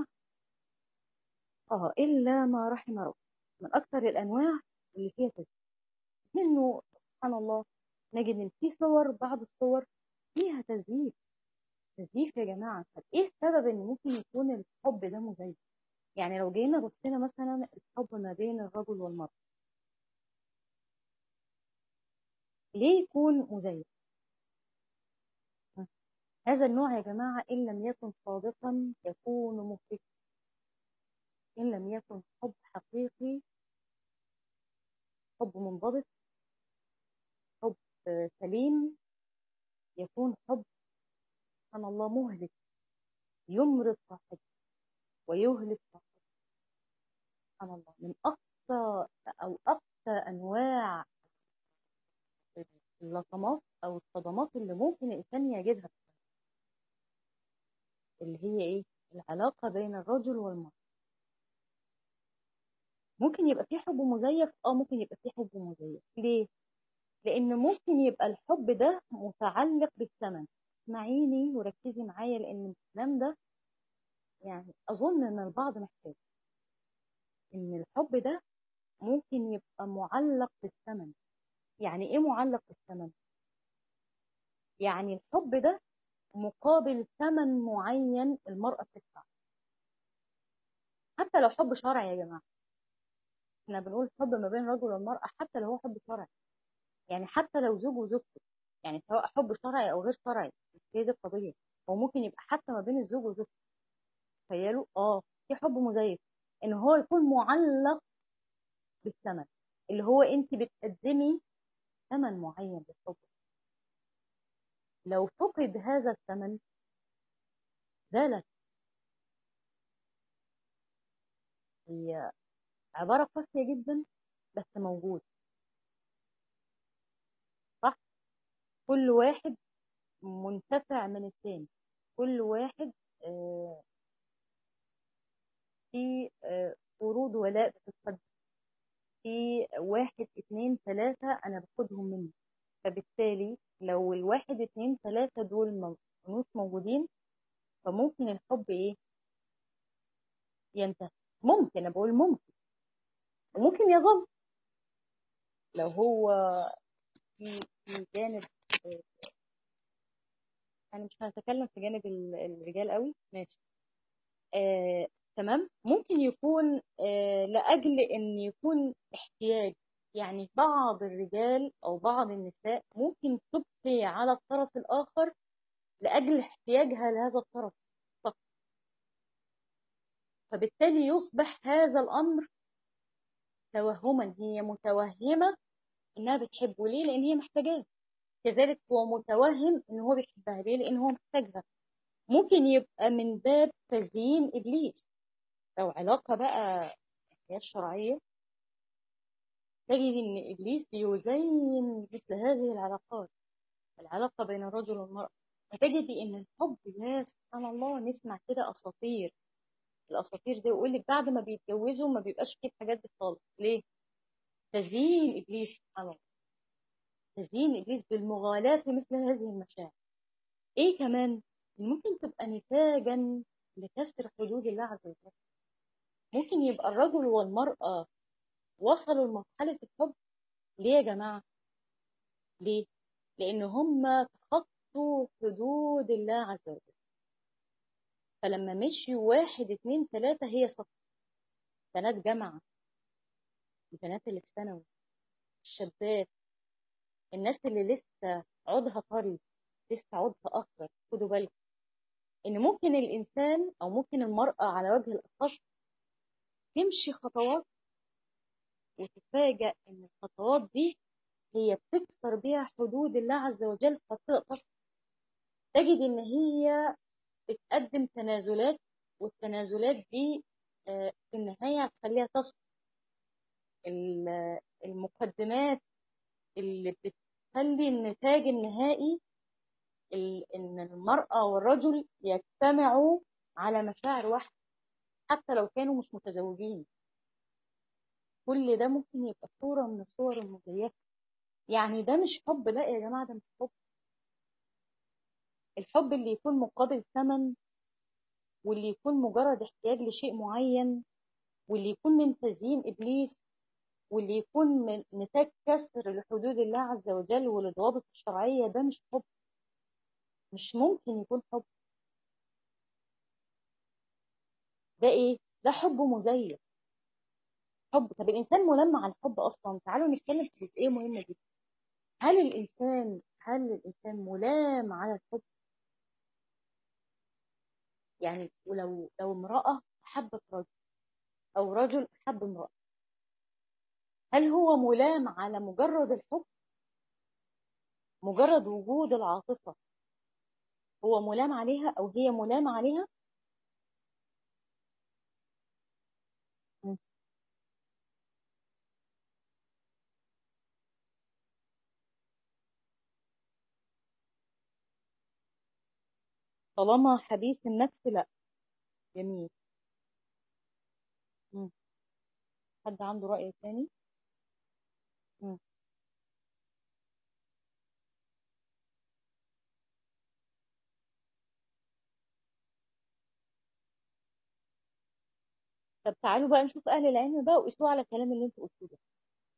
Speaker 1: إلا ما رحم ربي، من أكثر الأنواع اللي فيها تزييف. منه سبحان الله نجد إن في صور، بعض الصور فيها تزييف. تزييف يا جماعة. طب إيه السبب إن ممكن يكون الحب ده مزيف؟ يعني لو جينا بصينا مثلا الحب ما بين الرجل والمرأة، ليه يكون مزيف؟ هذا النوع يا جماعة إن لم يكن صادقا يكون مفرطا. إن لم يكن حب حقيقي، حب منضبط، حب سليم، يكون حب سبحان الله مهلك، يمرض صاحبه ويهلك صاحبه. سبحان الله. من أقصى أو أقصى أنواع اللطمات أو الصدمات اللي ممكن الإنسان يجدها، اللي هي إيه؟ العلاقة بين الرجل والمرأة. ممكن يبقى في حب مزيف، ممكن يبقى في حب مزيف. ليه؟ لان ممكن يبقى الحب ده متعلق بالثمن. اسمعيني وركزي معايا، لان الكلام ده يعني اظن ان البعض محتاج. ان الحب ده ممكن يبقى معلق بالثمن. يعني ايه معلق بالثمن؟ يعني الحب ده مقابل ثمن معين المرأة بتدفع. حتى لو حب شرعي يا جماعة، احنا بنقول حب ما بين الرجل والمرأة حتى لو هو حب شرعي. يعني حتى لو زوج وزوجته، يعني سواء حب شرعي او غير شرعي، مش هي دي القضيه. هو ممكن يبقى حتى ما بين الزوج وزوجته. تخيلوا في حب مزيف ان هو يكون معلق بالثمن، اللي هو انت بتقدمي ثمن معين للحب. لو فقد هذا الثمن زالت. هي عباره قاسيه جدا بس موجود. صح؟ كل واحد منتفع من الثاني. كل واحد آه، في فروض ولاء بتتقدم. في واحد اتنين تلاتة أنا باخدهم منه. فبالتالي لو الواحد اتنين تلاتة دول مش موجودين، فممكن الحب ينتهي. ممكن، أنا بقول ممكن، وممكن يظل. لو هو في جانب، آه، أنا مش هتكلم في جانب الرجال قوي، ماشي. تمام. ممكن يكون لأجل إن يكون احتياج، يعني بعض الرجال أو بعض النساء ممكن تبقي على الطرف الآخر لأجل احتياجها لهذا الطرف فقط. فبالتالي يصبح هذا الأمر توهما، هي متوهمة إنها بتحبه. ليه؟ لأن هي محتاجاه. كذلك هو متوهم إن هو بيحبها. ليه؟ لأن هو محتاجها. ممكن يبقى من باب تزيين إبليس. لو علاقة بقى هي الشرعية، تجد إن إبليس بيزين مثل هذه العلاقات، العلاقة بين الرجل والمرأة. فتجد إن الحب، يا سبحان الله، نسمع كده أساطير. الأساطير دي يقول لك بعد ما بيتجوزوا ما بيبقاش فيه الحاجات دي خالص. ليه؟ تزيين إبليس، سبحان الله، تزيين إبليس بالمغالاة في مثل هذه المشاعر. إيه كمان؟ ممكن تبقى نتاجا لكسر حدود الله عز وجل. ممكن يبقى الرجل والمرأة وصلوا لمرحلة الحب. ليه يا جماعة؟ ليه؟ لأن هم تخطوا حدود الله عز وجل. فلما مشيوا واحد اتنين تلاتة، هي صف بنات جامعة، البنات اللي في ثانوي، الشابات، الناس اللي لسه عودها طري، لسه عودها أخضر. خدوا بالكم إن ممكن الإنسان أو ممكن المرأة على وجه الأخص تمشي خطوات وتتفاجأ إن الخطوات دي هي بتكسر بيها حدود الله عز وجل. فتقدر تجد إن هي بتقدم تنازلات، والتنازلات دي في النهاية هتخليها تصل المقدمات اللي بتخلي النتاج النهائي إن المرأة والرجل يجتمعوا على مشاعر واحدة، حتى لو كانوا مش متزوجين. كل ده ممكن يبقى صورة من الصور المزيفة. يعني ده مش حب، لا يا جماعة، ده مش حب. الحب اللي يكون مقابل ثمن، واللي يكون مجرد احتياج لشيء معين، واللي يكون من تزيين إبليس، واللي يكون من نتاج كسر لحدود الله عز وجل وللضوابط الشرعية، ده مش حب. مش ممكن يكون حب. ده ايه؟ ده حب مزيف. حب. طب الإنسان ملام على الحب أصلا. تعالوا نتكلم في جزئية مهمة جدا. هل الإنسان ملام على الحب؟ يعني لو امرأة حبت رجل، أو رجل حب امرأة، هل هو ملام على مجرد الحب؟ مجرد وجود العاطفة هو ملام عليها أو هي ملامة عليها؟ م. طالما حديث النفس، لا. جميل. م. حد عنده رأي ثاني؟ م. طب تعالوا بقى نشوف أهل العلم بقى وقيسوه على الكلام اللي انتوا قلتوه ده.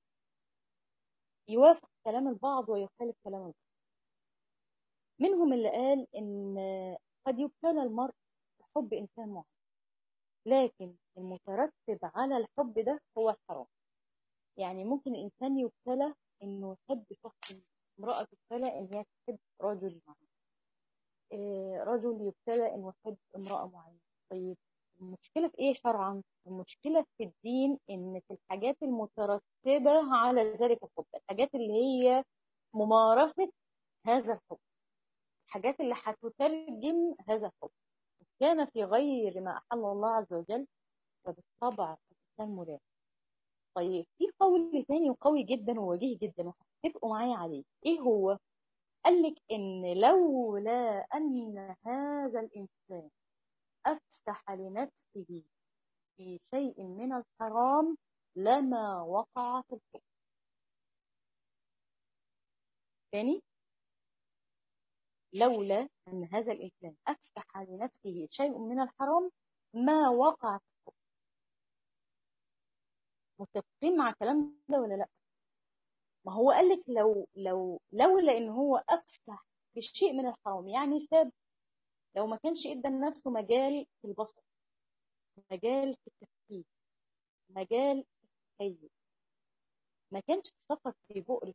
Speaker 1: يوافق كلام البعض ويخالف كلام البعض. منهم اللي قال إن قد يبتلى المرء بحب إنسان معين، لكن المترتب على الحب ده هو الحرام. يعني ممكن الإنسان يبتلى إنه يحب شخص، امرأة تبتلى إن هي تحب رجل معين، رجل يبتلى إنه يحب امرأة معينة. طيب المشكلة في إيه شرعا؟ المشكلة في الدين، إن في الحاجات المترتبة على ذلك الحب، الحاجات اللي هي ممارسة هذا الحب، الحاجات اللي هتترجم هذا الحب، كان في غير ما أحل الله عز وجل، فبالطبع الإنسان ملام. طيب في قول ثاني وقوي جدا ووجيه جدا وهتتفقوا معايا عليه. إيه هو؟ قال لك إن لولا أن هذا الإنسان أفسح لنفسه في شيء من الحرام لما وقع في الحب. ثاني، لولا أن هذا الإنسان أفسح لنفسه شيء من الحرام ما وقع في الحب. متفقين مع الكلام ده ولا لا؟ ما هو قال لك لولا ان هو افسح بشيء من الحرام، يعني ساب، لو ما كانش ادى لنفسه مجال في البصر، مجال في التفكير، مجال في التخيل. ما كانش فقط في بؤر،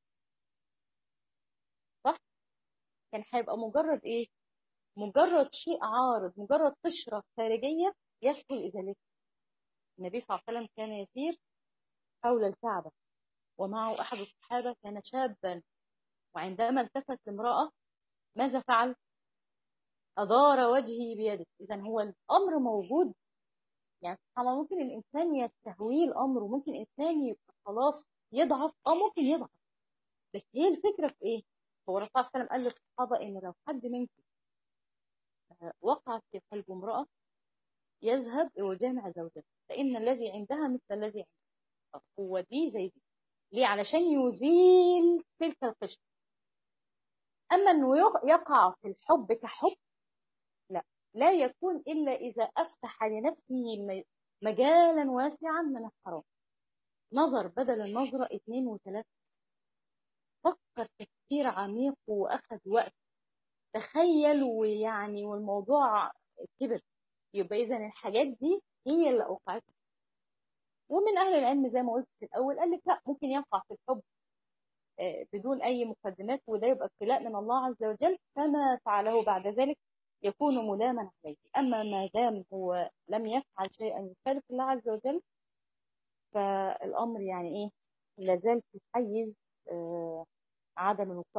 Speaker 1: صح؟ كان هيبقى مجرد ايه؟ مجرد شيء عارض، مجرد قشرة خارجية يسهل إزالتها. النبي صلى الله عليه وسلم كان يسير حول الكعبة ومعه أحد الصحابة كان شابا، وعندما التفت لامرأة ماذا فعل؟ أدار وجهه بيده. إذا هو الأمر موجود. يعني سبحان الله، ممكن الإنسان يستهويه الأمر، وممكن الإنسان يبقى خلاص يضعف، ممكن يضعف. بس هي الفكرة في إيه؟ هو الرسول صلى الله عليه وسلم قال للصحابة إن لو حد منكم وقع في قلب امرأة يذهب ويجامع زوجته، فإن الذي عندها مثل الذي عندها. هو دي زي دي. ليه؟ علشان يزيل تلك القشرة. أما أنه يقع في الحب كحب، لا، لا يكون إلا إذا أفتح لنفسه مجالا واسعا من الحرام. نظر بدل النظرة 2 و3، فكر تفكير عميق وأخذ وقت، تخيل، ويعني والموضوع كبر. يبقى إذا الحاجات دي هي اللي أوقعته. ومن أهل العلم زي ما قلت في الأول قال لك لا، ممكن يقع في الحب بدون أي مقدمات، وده يبقى ابتلاء من الله عز وجل، فما فعله بعد ذلك يكون ملاما عليه. أما ما دام هو لم يفعل شيئا يخالف الله عز وجل، فالأمر يعني إيه؟ لازال في حيز عدم الوقوع.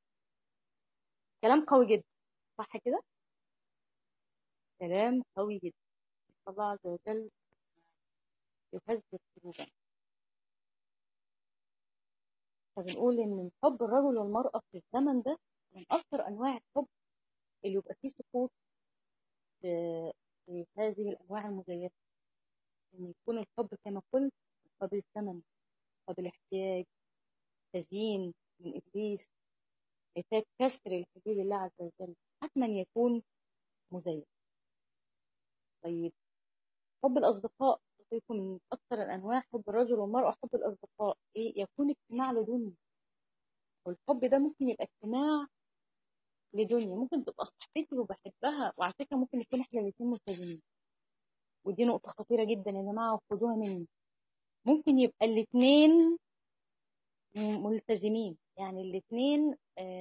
Speaker 1: كلام قوي جدا، صح كده؟ كلام قوي جدا. الله عز وجل يهذب قلوبنا. فبنقول إن حب الرجل والمرأة في الزمن ده من أكثر أنواع الحب اللي يبقى فيه سقوط في هذه الأنواع المزيفة. إن يكون الحب كما قلت قبل الثمن، قبل احتياج، تزيين من إبليس، نتاج كسر لحدود الله عز وجل، حتما يكون مزيف. طيب، حب الأصدقاء يكون من أكثر الأنواع. حب الرجل والمرأة، حب الأصدقاء إيه؟ يكون اجتماع لدنيا. والحب ده ممكن يبقى اجتماع لدنيا. ممكن تبقى صاحبتي وبحبها، وعلى فكرة ممكن نكون احنا الاثنين ملتزمين، ودي نقطة خطيرة جدا يا جماعة وخدوها مني. ممكن يبقى الاثنين ملتزمين، يعني الاثنين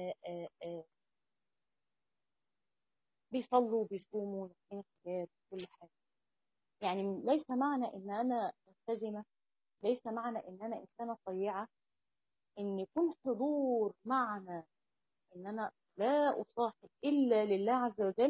Speaker 1: بيصلوا وبيصوموا ونحن حاجات كل حاجة. يعني ليس معنى ان انا ملتزمة، ليس معنى ان انا انسانة طيعة ان يكون حضور معنى ان انا لا اصاحب الا لله عز وجل،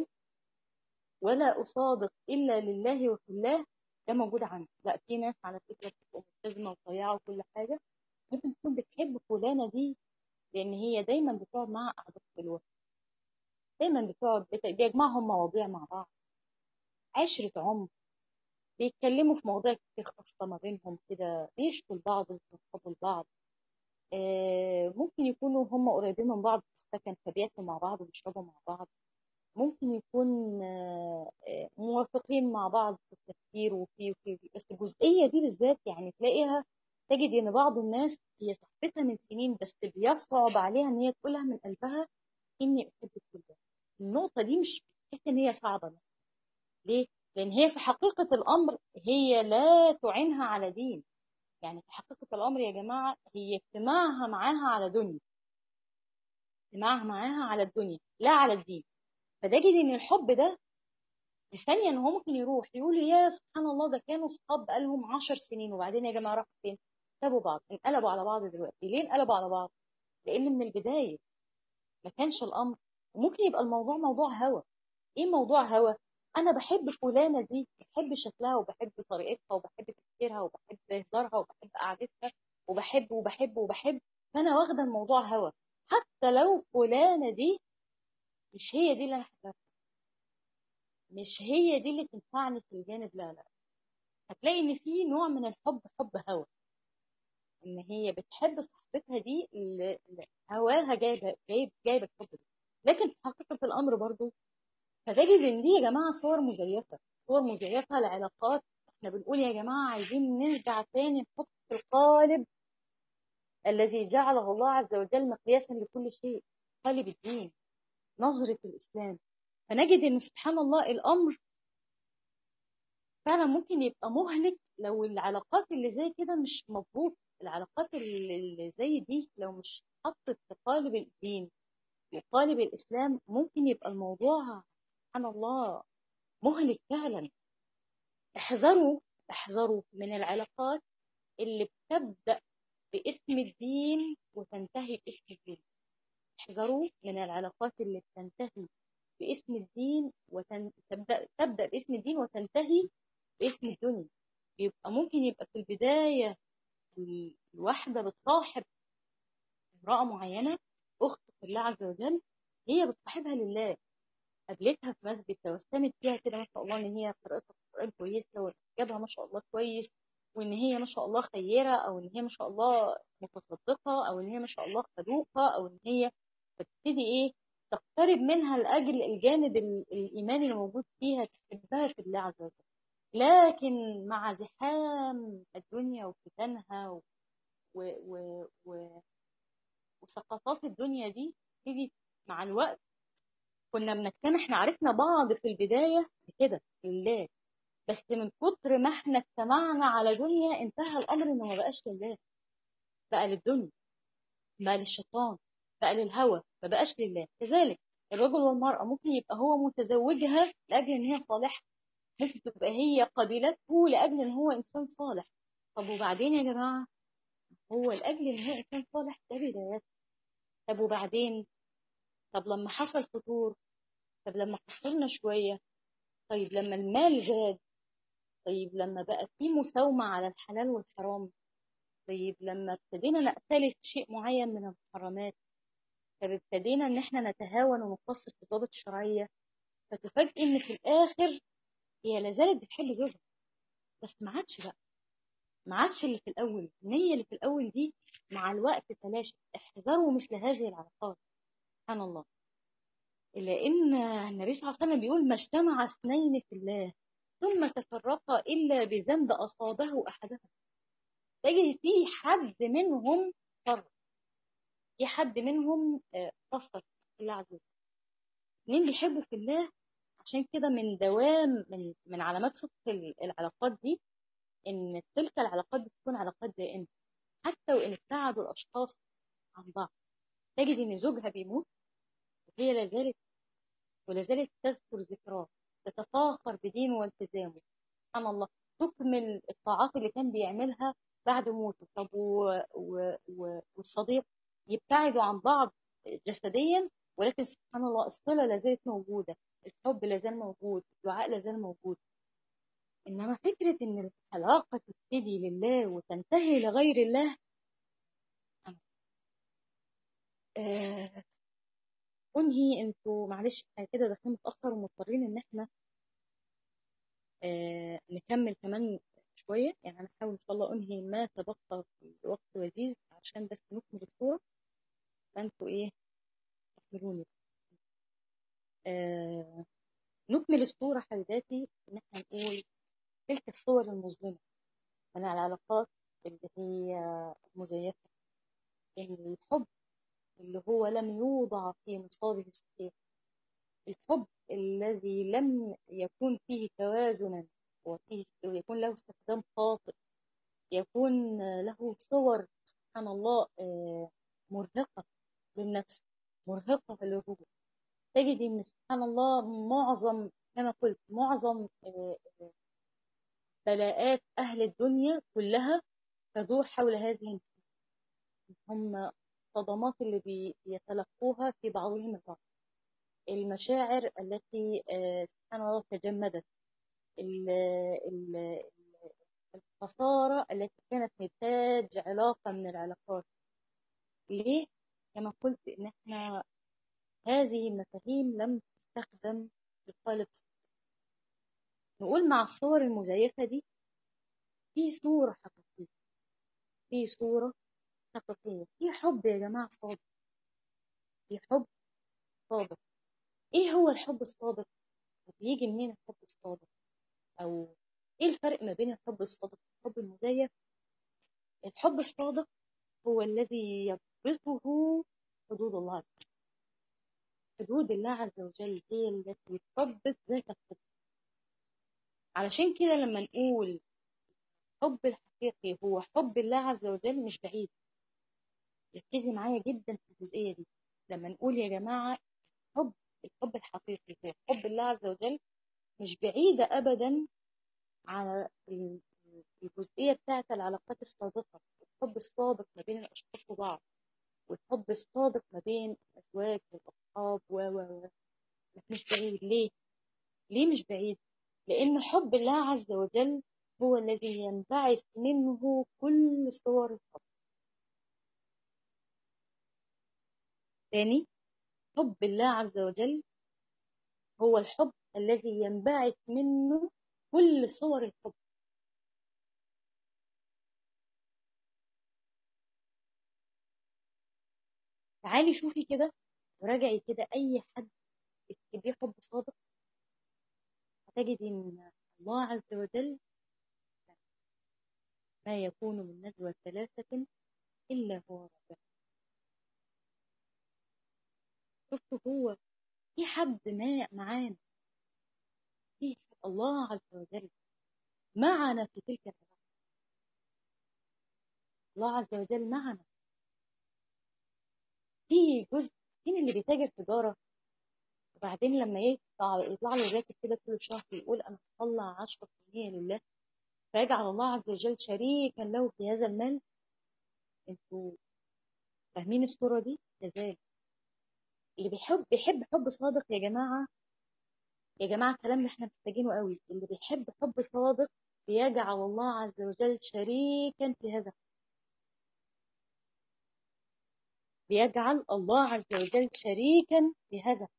Speaker 1: ولا اصادق الا لله وفي الله. ده موجود عندي. لا، في ناس على فكرة بتبقى ملتزمة وطيعة وكل حاجة، ممكن تكون بتحب فلانة دي لان هي دايما بتقعد معاها قعدات حلوة، دايما بتقعد بيجمعهم مواضيع مع بعض، عشرة عمر، بيتكلموا في مواضيع كتير خاصة ما بينهم كده، بيشكوا لبعض ويتنصفوا لبعض. ممكن يكونوا هم قريبين من بعض في السكن، فبياكلوا مع بعض وبيشربوا مع بعض. ممكن يكون موافقين مع بعض في التفكير وفي بس الجزئية دي بالذات يعني تجد ان بعض الناس هي صاحبتها من سنين بس بيصعب عليها ان هي تقولها من قلبها اني احبك في الله. النقطة دي مش بتحس ان هي صعبة. ليه؟ لان هي في حقيقة الامر هي لا تعينها على دين. يعني في حقيقة الامر يا جماعة هي اجتماعها معاها على دنيا، اجتماعها معاها على الدنيا لا على الدين. فتجد ان الحب ده في ثانية ان هو ممكن يروح يقول يا سبحان الله ده كانوا صحاب بقالهم 10 سنين، وبعدين يا جماعة راحوا فين؟ سابوا بعض، انقلبوا على بعض دلوقتي. ليه انقلبوا على بعض؟ لان من البداية ما كانش الامر. وممكن يبقى الموضوع موضوع هوى. ايه موضوع هوى؟ انا بحب فلانه دي، بحب شكلها وبحب طريقتها وبحب تفكيرها وبحب هزارها وبحب قعدتها وبحب وبحب وبحب، فانا واخده الموضوع هوى. حتى لو فلانه دي مش هي دي اللي انا حبها، مش هي دي اللي تنفعني في الجانب، لا لا. هتلاقي ان في نوع من الحب، حب هوى، ان هي بتحب صاحبتها دي اللي هواها جايب الحب ده. لكن في حقيقه الامر برضو فتجد ان دي يا جماعه صور مزيفه، صور مزيفه لعلاقات. احنا بنقول يا جماعه عايزين نرجع تاني نحط في القالب الذي جعله الله عز وجل مقياسا لكل شيء، قالب الدين، نظره الاسلام. فنجد ان سبحان الله الامر فعلا ممكن يبقى مهلك لو العلاقات اللي زي كده مش مظبوط. العلاقات اللي زي دي لو مش حطت في قالب الدين وقالب الإسلام ممكن يبقى الموضوع سبحان الله مهلك فعلا. احذروا، احذروا من العلاقات اللي بتبدأ باسم الدين وتنتهي باسم الدين. احذروا من العلاقات اللي بتنتهي باسم الدين تبدأ باسم الدين وتنتهي باسم الدنيا. يبقى ممكن يبقى في البداية الواحدة بتصاحب امرأة معينة، أخت في الله عز وجل، هي بتصاحبها لله. قابلتها في مسجد توسمت فيها كده ما شاء الله ان هي قراءتها في القرآن كويسة وحجابها ما شاء الله كويس، وان هي ما شاء الله خيرة، او ان هي ما شاء الله متصدقة، او ان هي ما شاء الله خلوقة، او ان هي بتبتدي ايه تقترب منها لاجل الجانب الايماني اللي موجود فيها، تحبها في الله عز وجل. لكن مع زحام الدنيا وفتنها و... و... و... وسقطات الدنيا دي تيجي مع الوقت. كنا بنجتمع، احنا عرفنا بعض في البداية كده لله، بس من كتر ما احنا اجتمعنا على دنيا انتهى الامر انه ما بقاش لله، بقى للدنيا، بقى للشيطان، بقى للهوى، ما بقاش لله. كذلك الرجل والمرأة ممكن يبقى هو متزوجها لاجل ان هي صالحة، ممكن تبقى هي قبيلته لاجل ان هو انسان صالح. طب وبعدين يا جماعة، هو لاجل ان هو انسان صالح ده بدايات. طب وبعدين، طب لما حصل فتور، طب لما قصرنا شوية، طيب لما المال زاد، طيب لما بقى في مساومة على الحلال والحرام، طيب لما ابتدينا نأتلف شيء معين من المحرمات، طب ابتدينا ان احنا نتهاون ونقصر في الضوابط الشرعية، فتفاجئ ان في الاخر هي لا زالت بتحب زوجها، بس ما عادش بقى، ما عادش اللي في الاول. النية اللي في الاول دي مع الوقت تلاشت. احذروا مثل هذه العلاقات، سبحان الله. لان النبي صلى الله عليه وسلم بيقول: ما اجتمع اثنين في الله ثم تفرقا الا بذنب اصابه احدهما. تجد في حد منهم فرق، في حد منهم قصر في الله عز وجل. اتنين بيحبوا في الله. عشان كده من دوام من علامات صدق العلاقات دي ان تلك العلاقات بتكون علاقات دائمه، حتى وان ابتعدوا الاشخاص عن بعض. تجد ان زوجها بيموت وهي لا زالت تذكر ذكراه، تتفاخر بدينه والتزامه، سبحان الله، تكمل الطاعات اللي كان بيعملها بعد موته. طب والصديق يبتعدوا عن بعض جسديا، ولكن سبحان الله الصلة لا زالت موجودة، الحب لا زال موجود، الدعاء لا زال موجود. إنما فكرة إن العلاقة تبتدي لله وتنتهي لغير الله، آه انهي انتوا معلش احنا كده داخلين متأخر ومضطرين إن احنا نكمل كمان شوية. يعني أنا هحاول إن شاء الله أنهي ما تبقى في وقت وجيز عشان بس نكمل الصورة، فأنتوا إيه تكملوني. آه نكمل الصورة حبيباتي، إن إحنا نقول تلك الصور المظلمة من العلاقات اللي هي مزيفة، الحب اللي هو لم يوضع في نصابه الصحيح، الحب الذي لم يكون فيه توازنا، وفيه يكون له استخدام خاطئ، يكون له صور سبحان الله مرهقة للنفس، مرهقة للروح. تجد ان سبحان الله معظم، كما قلت، معظم بلاءات اهل الدنيا كلها تدور حول هذه النفس. هم الصدمات اللي بيتلقوها في بعضهم البعض، المشاعر التي سبحان الله تجمدت، ال- ال- الخسارة التي كانت نتاج علاقة من العلاقات. ليه؟ كما قلت إن إحنا هذه المفاهيم لم تستخدم في القالب. نقول مع الصور المزيفة دي في صورة حقيقية، في صورة حقيقية، في حب يا جماعة صادق، في حب صادق. إيه هو الحب الصادق؟ بيجي منين الحب الصادق؟ أو إيه الفرق ما بين الحب الصادق والحب المزيف؟ الحب الصادق هو الذي يضبطه حدود الله، حدود الله عز وجل هي التي تضبط ذات الحب. علشان كده لما نقول الحب الحقيقي هو حب الله عز وجل مش بعيد. ركزي معايا جدا في الجزئية دي. لما نقول يا جماعة حب الحب الحقيقي هو حب الله عز وجل، مش بعيدة أبدا على الجزئية بتاعت العلاقات الصادقة، الحب الصادق ما بين الأشخاص وبعض، والحب الصادق ما بين الأزواج والأصحاب مش بعيد. ليه؟ ليه مش بعيد؟ لأن حب الله عز وجل هو الذي ينبعث منه كل صور الحب. تاني، حب الله عز وجل هو الحب الذي ينبعث منه كل صور الحب. تعالي شوفي كده وراجعي كده أي حد بيه حب صادق، هتجد إن الله عز وجل ما يكون من نجوى ثلاثة إلا هو رابعهم. شفتوا هو في حد ما معانا، في الله عز وجل معنا في تلك الحياة. الله عز وجل معنا في جزء. مين اللي بيتاجر تجارة وبعدين لما يطلع له راتب كده كل شهر يقول أنا هطلع 10% لله، فيجعل الله عز وجل شريكا له في هذا المال؟ انتوا فاهمين الصورة دي؟ كذلك اللي بيحب حب صادق يا جماعة، يا جماعة الكلام اللي احنا محتاجينه قوي، اللي بيحب حب صادق بيجعل الله عز وجل شريكا في هذا، بيجعل الله عز وجل شريكا في هذا.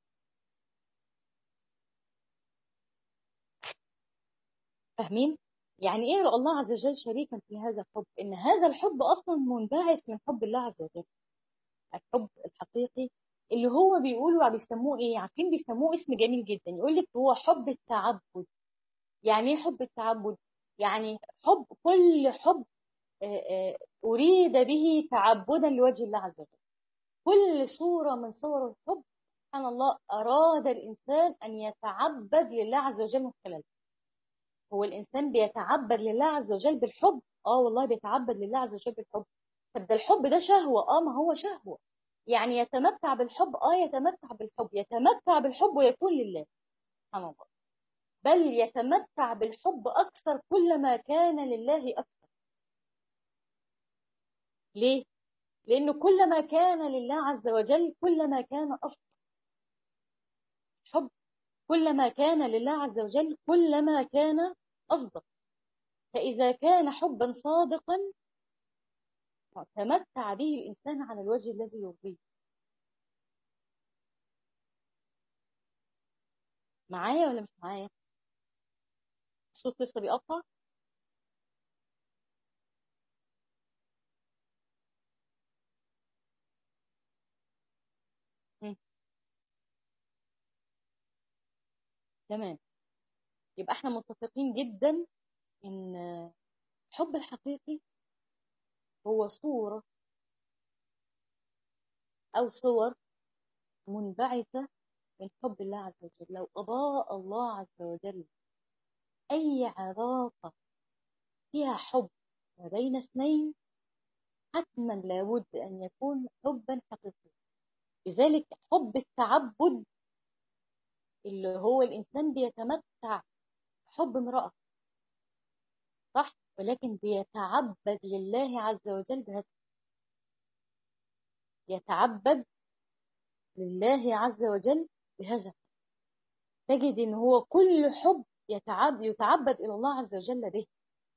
Speaker 1: فاهمين؟ يعني ايه الله عز وجل شريكا في هذا الحب؟ ان هذا الحب اصلا منبعث من حب الله عز وجل. الحب الحقيقي اللي هو بيقولوا بيسموه ايه؟ عارفين بيسموه اسم جميل جدا، يقول لك هو حب التعبد. يعني ايه حب التعبد؟ يعني كل حب أريد به تعبدا لوجه الله عز وجل. كل صورة من صور الحب سبحان الله أراد الإنسان أن يتعبد لله عز وجل من خلاله. هو الإنسان بيتعبد لله عز وجل بالحب. والله بيتعبد لله عز وجل بالحب. طب ده الحب ده شهوة؟ ما هو شهوة. يعني يتمتع بالحب، يتمتع بالحب، يتمتع بالحب ويكون لله سبحان الله. بل يتمتع بالحب أكثر كلما كان لله أكثر. ليه؟ لأنه كلما كان لله عز وجل كلما كان أصدق حب، كلما كان لله عز وجل كلما كان أصدق. فإذا كان حبا صادقا تمتع به الإنسان على الوجه الذي يرضيه. معايا ولا مش معايا؟ الصوت لسه بيقطع. مم. تمام. يبقى احنا متفقين جدا ان الحب الحقيقي هو صورة أو صور منبعثة من حب الله عز وجل. لو أضاء الله عز وجل أي علاقة فيها حب ما بين اثنين، حتما لابد أن يكون حبا حقيقيا. لذلك حب التعبد اللي هو الإنسان بيتمتع بحب امرأة صح، ولكن بيتعبد لله عز وجل بهذا، يتعبد لله عز وجل بهذا. تجد ان هو كل حب يتعبد الى الله عز وجل به.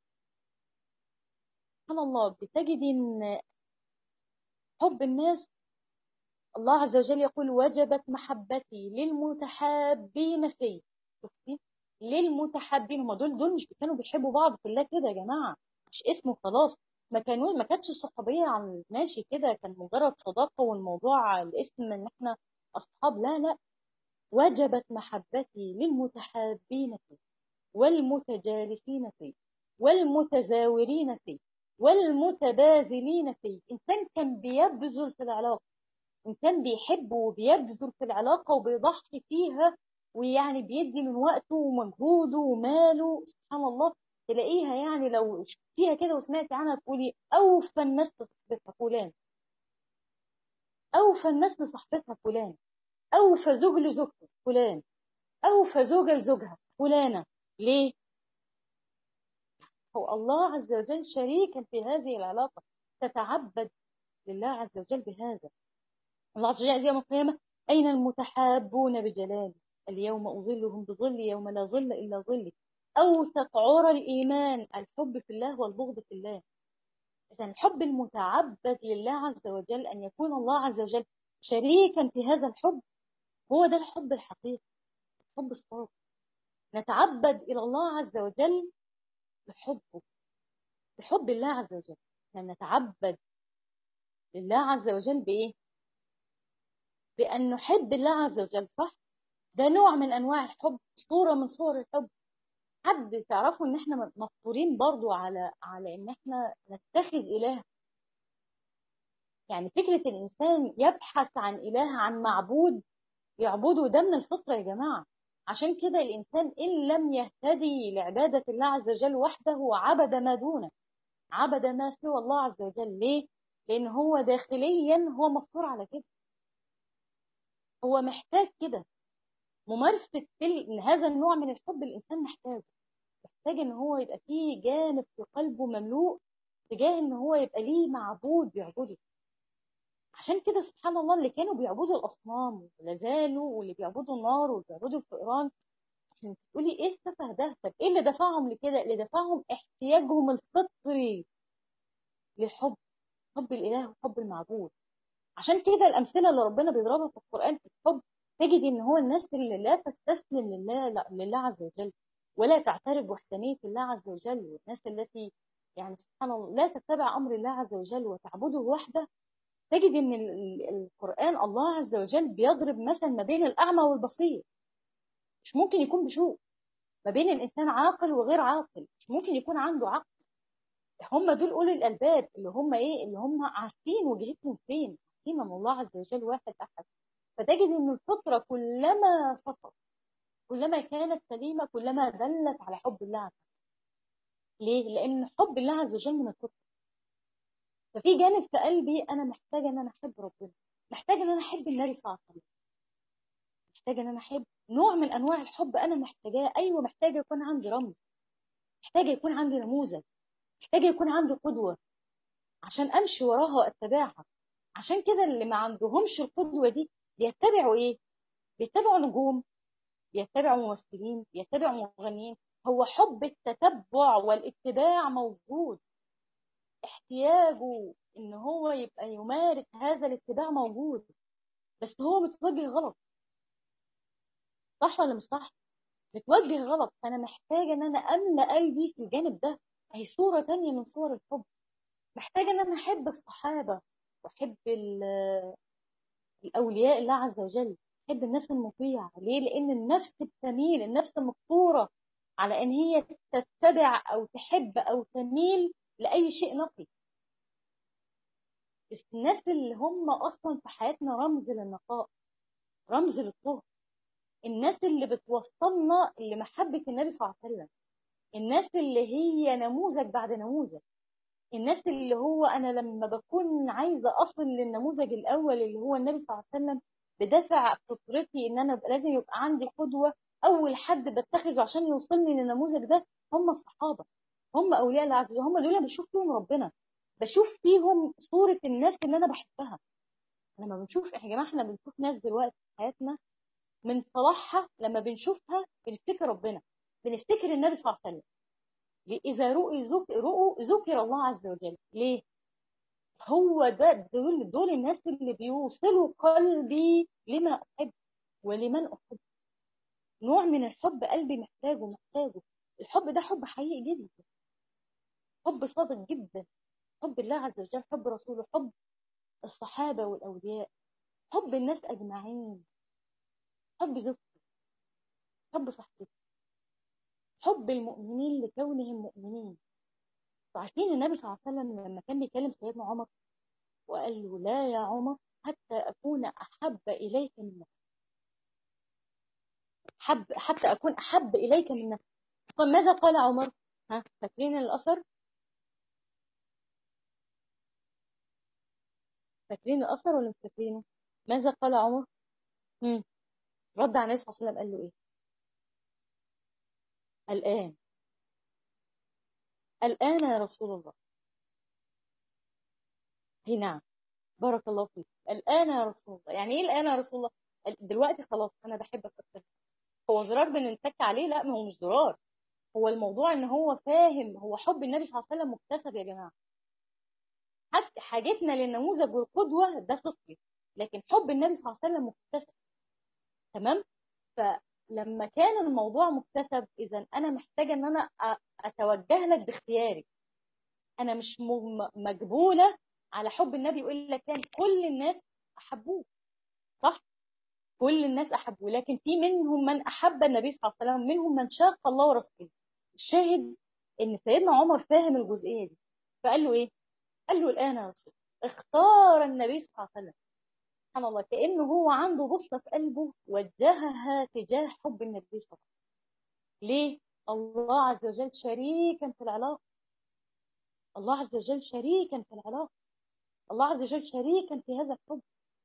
Speaker 1: سبحان الله. بتجد ان حب الناس، الله عز وجل يقول وجبت محبتي للمتحابين فيه. شفتي؟ للمتحابين، هم دول مش كانوا بيحبوا بعض في الله كده يا جماعه، مش اسمه خلاص. ما كانتش الصحوبيه عن ماشي كده، كان مجرد صداقه والموضوع الاسم ان احنا اصحاب. لا لا، وجبت محبتي للمتحابين فيه والمتجالسين فيه والمتزاورين فيه والمتباذلين فيه. انسان كان بيبذل في العلاقه، إنسان بيحب وبيبذل في العلاقة وبيضحي فيها ويعني بيدي من وقته ومجهوده وماله، سبحان الله. تلاقيها يعني لو شفتيها كده وسمعتي عنها تقولي أوفى الناس لصاحبتها فلان، أوفى الناس لصاحبتها فلان، أوفى زوج لزوجته فلان، أوفى زوجة لزوجها فلانة. ليه؟ هو الله عز وجل شريكا في هذه العلاقة، تتعبد لله عز وجل بهذا. الله عز وجل يوم القيامة: أين المتحابون بجلالي اليوم أظلهم بظلي يوم لا ظل إلا ظلي. أوثق عرى الإيمان الحب في الله والبغض في الله. إذا الحب المتعبد لله عز وجل، أن يكون الله عز وجل شريكا في هذا الحب، هو ده الحب الحقيقي، الحب الصادق. نتعبد إلى الله عز وجل بحبه، بحب الله عز وجل. يعني نتعبد لله عز وجل بإيه؟ بأن نحب الله عز وجل، صح؟ ده نوع من أنواع الحب، صورة من صور الحب. حد تعرفوا إن إحنا مفطورين برضو على إن إحنا نتخذ إله. يعني فكرة الإنسان يبحث عن إله، عن معبود يعبده، ده من الفطرة يا جماعة. عشان كده الإنسان إن لم يهتدي لعبادة الله عز وجل وحده عبد ما دونه، عبد ما سوى الله عز وجل. ليه؟ لأن هو داخليا هو مفطور على كده، هو محتاج كده. ممارسة هذا النوع من الحب الإنسان محتاج إن هو يبقى فيه جانب في قلبه مملوء تجاه إن هو يبقى ليه معبود بيعبده. عشان كده سبحان الله، اللي كانوا بيعبدوا الأصنام ولا زالوا، واللي بيعبدوا النار واللي بيعبدوا الفئران، عشان تقولي إيه السفه ده؟ طب إيه اللي دفعهم لكده؟ اللي دفعهم احتياجهم الفطري للحب، حب الإله وحب المعبود. عشان كده الأمثلة اللي ربنا بيضربها في القرآن في الحب، تجد إن هو الناس اللي لا تستسلم لله، لا لله عز وجل، ولا تعترف بوحدانية الله عز وجل، والناس التي يعني سبحان الله لا تتبع أمر الله عز وجل وتعبده وحده. تجد إن القرآن الله عز وجل بيضرب مثل ما بين الأعمى والبصير. مش ممكن يكون بشوق ما بين الإنسان عاقل وغير عاقل، مش ممكن يكون عنده عقل. هم دول أولي الألباب، اللي هم إيه؟ اللي هم عارفين وجهتهم فين، عارفين أن الله عز وجل واحد أحد. فتجد ان الفطره كلما صفت، كلما كانت سليمه، كلما دلت على حب الله عز وجل. ليه؟ لان حب الله عز وجل من الفطره. ففي جانب في قلبي انا محتاجه ان انا احب ربنا، محتاجه ان انا احب النبي صلى الله عليه وسلم، محتاجه ان انا احب نوع من انواع الحب انا محتاجاه. ايوه، محتاجه يكون عندي رمز، محتاجه يكون عندي نموذج، محتاجه يكون عندي قدوه عشان امشي وراها واتبعها. عشان كده اللي ما عندهمش القدوه دي بيتبعوا ايه؟ بيتبعوا نجوم، بيتبعوا ممثلين، بيتبعوا مغنيين. هو حب التتبع والاتباع موجود، احتياجه ان هو يبقى يمارس هذا الاتباع موجود، بس هو متوجه غلط. صح ولا مش صح؟ متوجه غلط. فانا محتاجه ان انا املى قلبي في الجانب ده. هي صوره تانية من صور الحب. محتاجه ان انا احب الصحابه، واحب الاولياء الله عز وجل، احب الناس المطيعه. ليه؟ لان النفس بتميل، النفس مفطوره على ان هي تتبع او تحب او تميل لاي شيء نقي. بس الناس اللي هم اصلا في حياتنا رمز للنقاء، رمز للطهر، الناس اللي بتوصلنا لمحبه النبي صلى الله عليه وسلم، الناس اللي هي نموذج بعد نموذج، الناس اللي هو انا لما بكون عايزه اصل للنموذج الاول اللي هو النبي صلى الله عليه وسلم، بدافع فطرتي ان انا لازم يبقى عندي قدوه. اول حد بتخذه عشان يوصلني للنموذج ده هم الصحابه، هم اولياء الله عز وجل، هم دول اللي بشوف فيهم ربنا، بشوف فيهم صوره الناس اللي انا بحبها. لما بنشوف يا جماعه، احنا بنشوف ناس دلوقتي في حياتنا من صلاحها لما بنشوفها بنفتكر ربنا، بنفتكر النبي صلى الله عليه وسلم. إذا رؤوا ذكر الله عز وجل. ليه؟ هو ده، دول الناس اللي بيوصلوا قلبي لما أحب ولمن أحب. نوع من الحب قلبي محتاجه. الحب ده حب حقيقي جدا، حب صادق جدا، حب الله عز وجل، حب رسوله، حب الصحابة والأولياء، حب الناس أجمعين، حب زوجته، حب صحبته، حب المؤمنين لكونهم مؤمنين. عارفين النبي صلى الله عليه وسلم لما كان بيكلم سيدنا عمر وقال له: لا يا عمر حتى أكون أحب إليك من نفسي. حتى أكون أحب إليك من نفسي. طب ماذا قال عمر؟ ها، فاكرين الأثر؟ فاكرين الأثر ولا مش فاكرينه؟ ماذا قال عمر؟ مم. رد على النبي صلى الله عليه وسلم قال له إيه؟ الآن، الآن يا رسول الله. هي نعم، بارك الله فيك. الآن يا رسول الله، يعني إيه الآن يا رسول الله؟ دلوقتي خلاص أنا بحبك أكتر. هو زرار بنتك عليه؟ لا، ما هو مش زرار. هو الموضوع إن هو فاهم، هو حب النبي صلى الله عليه وسلم مكتسب يا جماعة. حتى حاجتنا للنموذج والقدوة ده فطري، لكن حب النبي صلى الله عليه وسلم مكتسب. تمام. فلما كان الموضوع مكتسب، إذا أنا محتاجة إن أنا أتوجه لك باختياري. أنا مش مجبولة على حب النبي، وإلا كان كل الناس أحبوه. صح؟ كل الناس أحبوه، لكن في منهم من أحب النبي صلى الله عليه وسلم، منهم من شاق الله ورسوله. الشاهد إن سيدنا عمر فاهم الجزئية دي، فقال له إيه؟ قال له الآن يا رسول الله. اختار النبي صلى الله عليه وسلم، سبحان الله، كأنه هو عنده بصة في قلبه وجهها تجاه حب النبي صلى الله عليه وسلم. ليه؟ الله عز وجل شريكا في العلاقة. الله عز وجل شريكا في العلاقة. الله عز وجل شريكا في هذا الحب.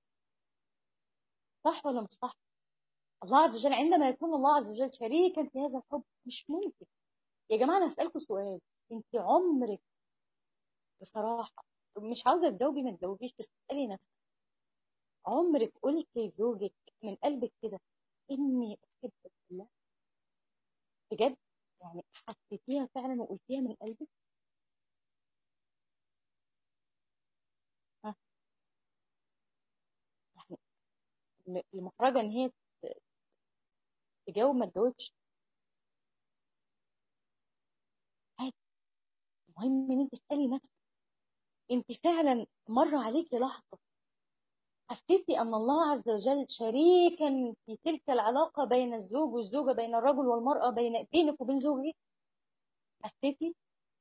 Speaker 1: صح ولا مش صح؟ الله عز وجل عندما يكون الله عز وجل شريكا في هذا الحب، مش ممكن. يا جماعة أنا أسألكم سؤال، أنت عمرك، بصراحة مش عاوزة تجاوبي ما تجاوبيش، بس اسألي نفسك، عمرك قلت لزوجك من قلبك كده إني أحبك في الله؟ بجد؟ يعني حسيتيها فعلا وقلتيها من قلبك؟ ها؟ يعني المخرجة إن هي تجاوب ما تجاوبش عادي. المهم إن أنت تسألي نفسك، أنت فعلا مر عليكي لحظة حسيتي أن الله عز وجل شريكا في تلك العلاقة بين الزوج والزوجة، بين الرجل والمرأة، بينك وبين زوجك؟ حسيتي؟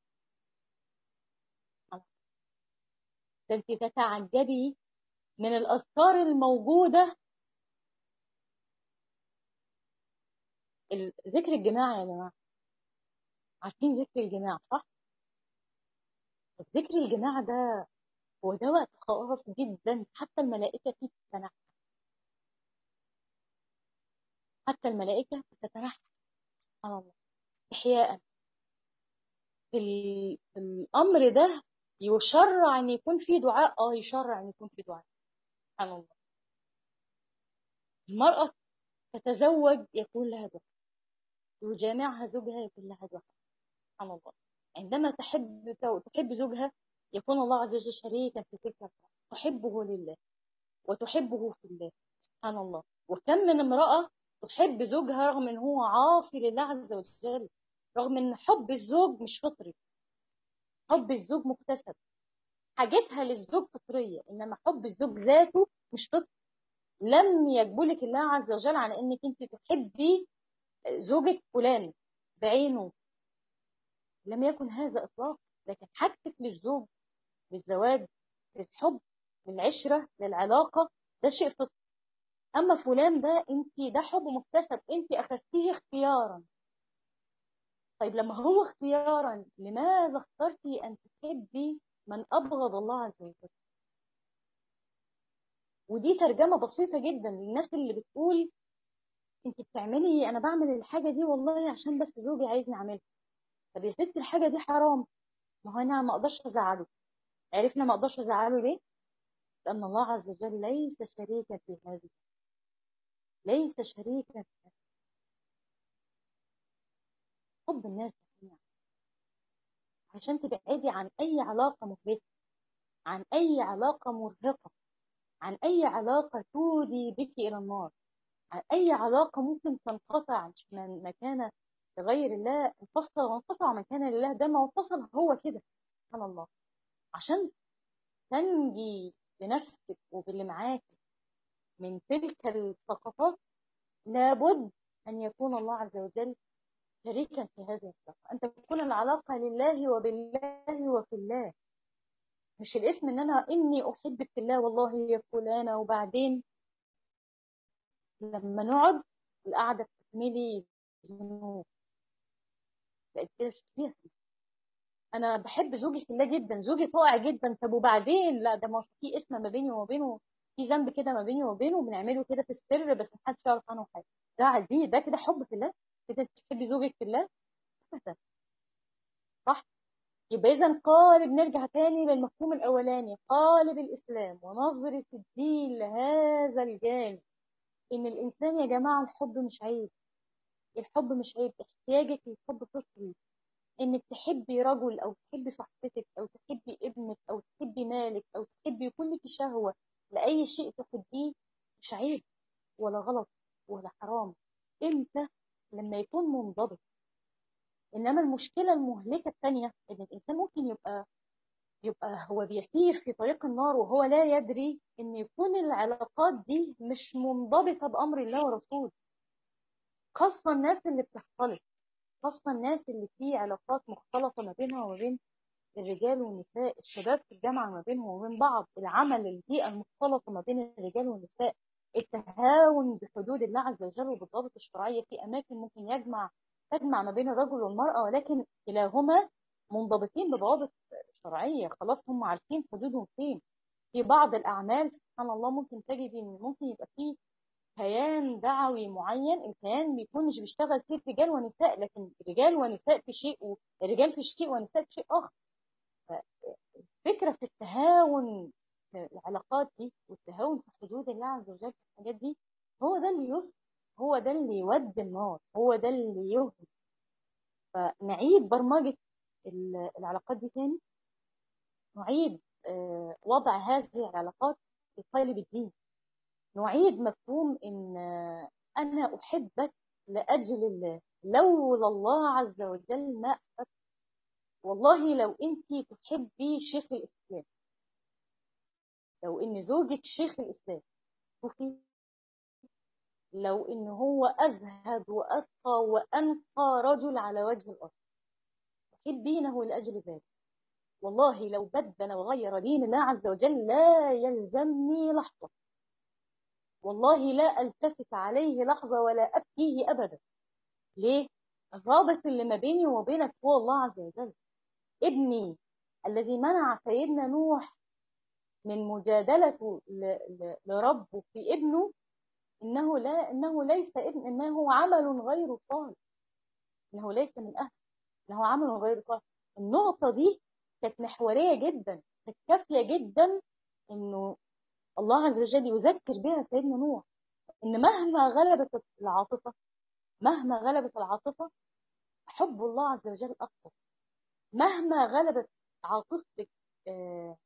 Speaker 1: ده أنت تتعجبي من الأذكار الموجودة. ذكر الجماعة يا جماعة، عارفين ذكر الجماعة صح؟ ذكر الجماعة ده هو ده وقت خاص جدا، حتى الملائكة فيه تتنحى. حتى الملائكة تتنحى، سبحان الله، إحياء في الأمر ده. يشرع أن يكون في دعاء، يشرع أن يكون في دعاء. سبحان الله. المرأة تتزوج يكون لها دعاء، يجامعها زوجها يكون لها دعاء. سبحان الله. عندما تحب زوجها، يكون الله عز وجل شريكا في تلك الدعاء، تحبه لله وتحبه في الله. سبحان الله. وكم من امرأة تحب زوجها رغم ان هو عاصي لله عز وجل، رغم ان حب الزوج مش فطري، حب الزوج مكتسب. حاجتها للزوج فطرية، انما حب الزوج ذاته مش فطري. لم يجبلك الله عز وجل على انك انت تحبي زوجك فلان بعينه، لم يكن هذا اطلاق. لكن حاجتك للزوج، للزواج، للحب، للعشرة، للعلاقة، ده شيء فطري. اما فلان ده، ده حب مكتسب، انت اخذتيه اختيارا. طيب لما هو اختيارا، لماذا اخترتي ان تحبي من ابغض الله عز وجل؟ ودي ترجمة بسيطة جدا للناس اللي بتقول انت بتعملي، انا بعمل الحاجة دي والله عشان بس زوجي عايزني اعملها. طب يا ستي الحاجة دي حرام، ما هو انا ما اقدرش ازعله. عرفنا ما اقدرش ازعله ليه؟ لان الله عز وجل ليس شريكا في هذه، ليس شريكا في حب الناس جميعا. عشان تبعدي عن اي علاقة مهلكة، عن اي علاقة مرهقة، عن اي علاقة تودي بك الى النار، عن اي علاقة ممكن تنقطع من مكان لغير الله. انفصل وانقطع من كان لله، ده ما انفصل هو كده. سبحان الله. عشان تنجي بنفسك وباللي معاك من تلك السقطات، لابد أن يكون الله عز وجل شريكا في هذه العلاقة، أن تكون العلاقة لله وبالله وفي الله. مش الاسم إن أنا إني أحبك في الله والله يا فلانة، وبعدين لما نقعد القعدة تحملي ذنوب. بقت كده فيها. انا بحب زوجي في الله جدا، زوجي طائع جدا، طب وبعدين لا ده ما في اسم ما بيني وما بينه، في ذنب كده ما بيني وما بينه بنعمله كده في السر بس محدش يعرف عنه حاجه. ده عادي، ده كده حب في الله؟ كده تحبي زوجك في الله؟ أبداً. صح. يبقى اذا قالب، نرجع تاني للمفهوم الاولاني، قالب الاسلام ونظره الدين لهذا الجانب، ان الانسان يا جماعه الحب مش عيب. الحب مش عيب، احتياجك للحب فطري. انك تحبي رجل او تحبي صاحبتك او تحبي ابنك او تحبي مالك او تحبي يكون لك شهوه لاي شيء تحبيه، مش عيب ولا غلط ولا حرام. امتى؟ لما يكون منضبط. انما المشكله المهلكه الثانيه ان الانسان ممكن يبقى هو بيسير في طريق النار وهو لا يدري ان يكون العلاقات دي مش منضبطه بامر الله ورسوله. خاصه الناس اللي بتختلط، خاصه الناس اللي في علاقات مختلطه ما بينها وما بين الرجال والنساء، الشباب في الجامعة ما بينهم وبين بعض، العمل، البيئة المختلطة ما بين الرجال والنساء، التهاون بحدود الله عز وجل وبالضوابط الشرعية في أماكن ممكن تجمع ما بين الرجل والمرأة، ولكن كلاهما منضبطين بضوابط شرعية، خلاص هم عارفين حدودهم فين. في بعض الأعمال سبحان الله ممكن تجد إن ممكن يبقى فيه كيان دعوي معين، الكيان بيكون مش بيشتغل فيه رجال ونساء، لكن رجال ونساء في شيء ورجال في شيء ونساء في شيء آخر. فكرة في التهاون في العلاقات دي والتهاون في حدود الله عز وجل في الحاجات دي، هو ده اللي يصل، هو ده اللي يودي النار، هو ده اللي يهدي. فنعيد برمجة العلاقات دي تاني، نعيد وضع هذه العلاقات في قالب الدين، نعيد مفهوم ان انا احبك لاجل الله، لولا الله عز وجل ما أحببت. والله لو انت تحبي شيخ الاسلام، لو ان زوجك شيخ الاسلام، شوفي، لو ان هو ازهد واتقى وانقى رجل على وجه الارض، تحبينه لاجل ذلك، والله لو بدل وغير دين الله عز وجل لا يلزمني لحظه، والله لا التفت عليه لحظه ولا ابكيه ابدا. ليه؟ الرابط اللي ما بيني وبينك هو الله عز وجل. ابني الذي منع سيدنا نوح من مجادلته لربه في ابنه، انه ليس ابن، انه عمل غير صالح، انه ليس من اهل، انه عمل غير صالح. النقطه دي كانت محوريه جدا، كانت كافيه جدا انه الله عز وجل يذكر بها سيدنا نوح ان مهما غلبت العاطفه، مهما غلبت العاطفه، حب الله عز وجل اقوى. مهما غلبت عاطفتك آه،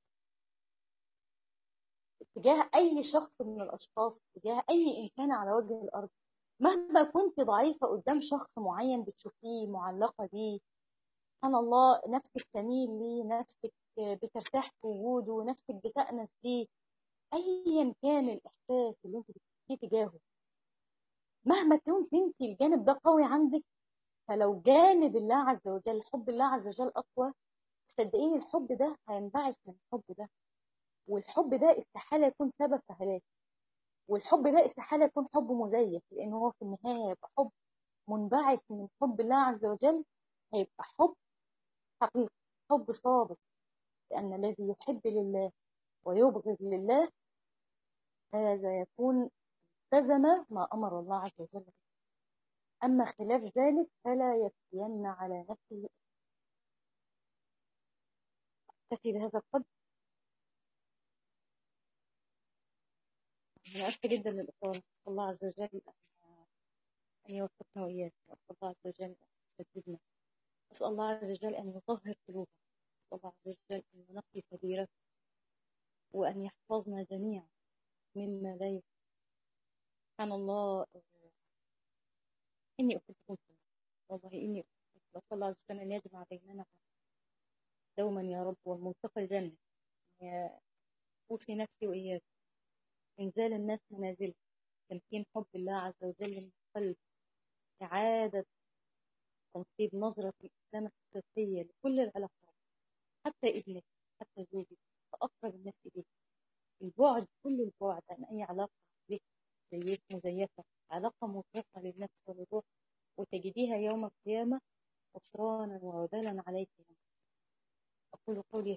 Speaker 1: تجاه اي شخص من الاشخاص، تجاه اي انسان على وجه الارض، مهما كنت ضعيفه قدام شخص معين بتشوفيه معلقه بيه، سبحان الله نفسك تميل ليه، نفسك بترتاح في وجوده، نفسك بتأنس ليه، ايا كان الاحساس اللي انت بتحسيه تجاهه، مهما كنت انت الجانب ده قوي عندك، فلو جانب الله عز وجل، حب الله عز وجل اقوى، صدقيني الحب ده هينبعث من الحب ده، والحب ده استحاله يكون سبب في هلاك، والحب ده استحاله يكون حب مزيف، لان هو في النهايه هيبقى حب منبعث من حب الله عز وجل، هيبقى حب حقيقي، حب صادق، لأن الذي يحب لله ويبغض لله هذا يكون التزم ما أمر الله عز وجل به. أما خلاف ذلك فلا يفتين على نفسه. أكتفي بهذا القدر. أنا أسفة جدا للإطالة، أسأل الله عز وجل أن يوفقنا وإياك، وأسأل الله عز وجل أن يسددنا، أسأل الله عز وجل أن يطهر قلوبنا، أسأل الله عز وجل أن ينقي سبيلنا، وأن يحفظنا جميعا مما لا يحب. سبحان الله، إني أحبكم في الله، والله إني أحبكم، وأسأل الله عز وجل أن يجمع بيننا دوما يا رب، والملتقى الجنة. أوصي نفسي وإياك إنزال الناس منازل، تمكين حب الله عز وجل من القلب، إعادة تنصيب نظرة الإسلام الحقيقية لكل العلاقات، حتى ابنك، حتى زوجك، فأقرب الناس إليك، البعد، كل البعد عن أي علاقة لك مزيفة، علاقة مطلقة للنفس والروح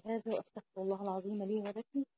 Speaker 1: قولي هذا وأستغفر الله العظيم لي ولكم.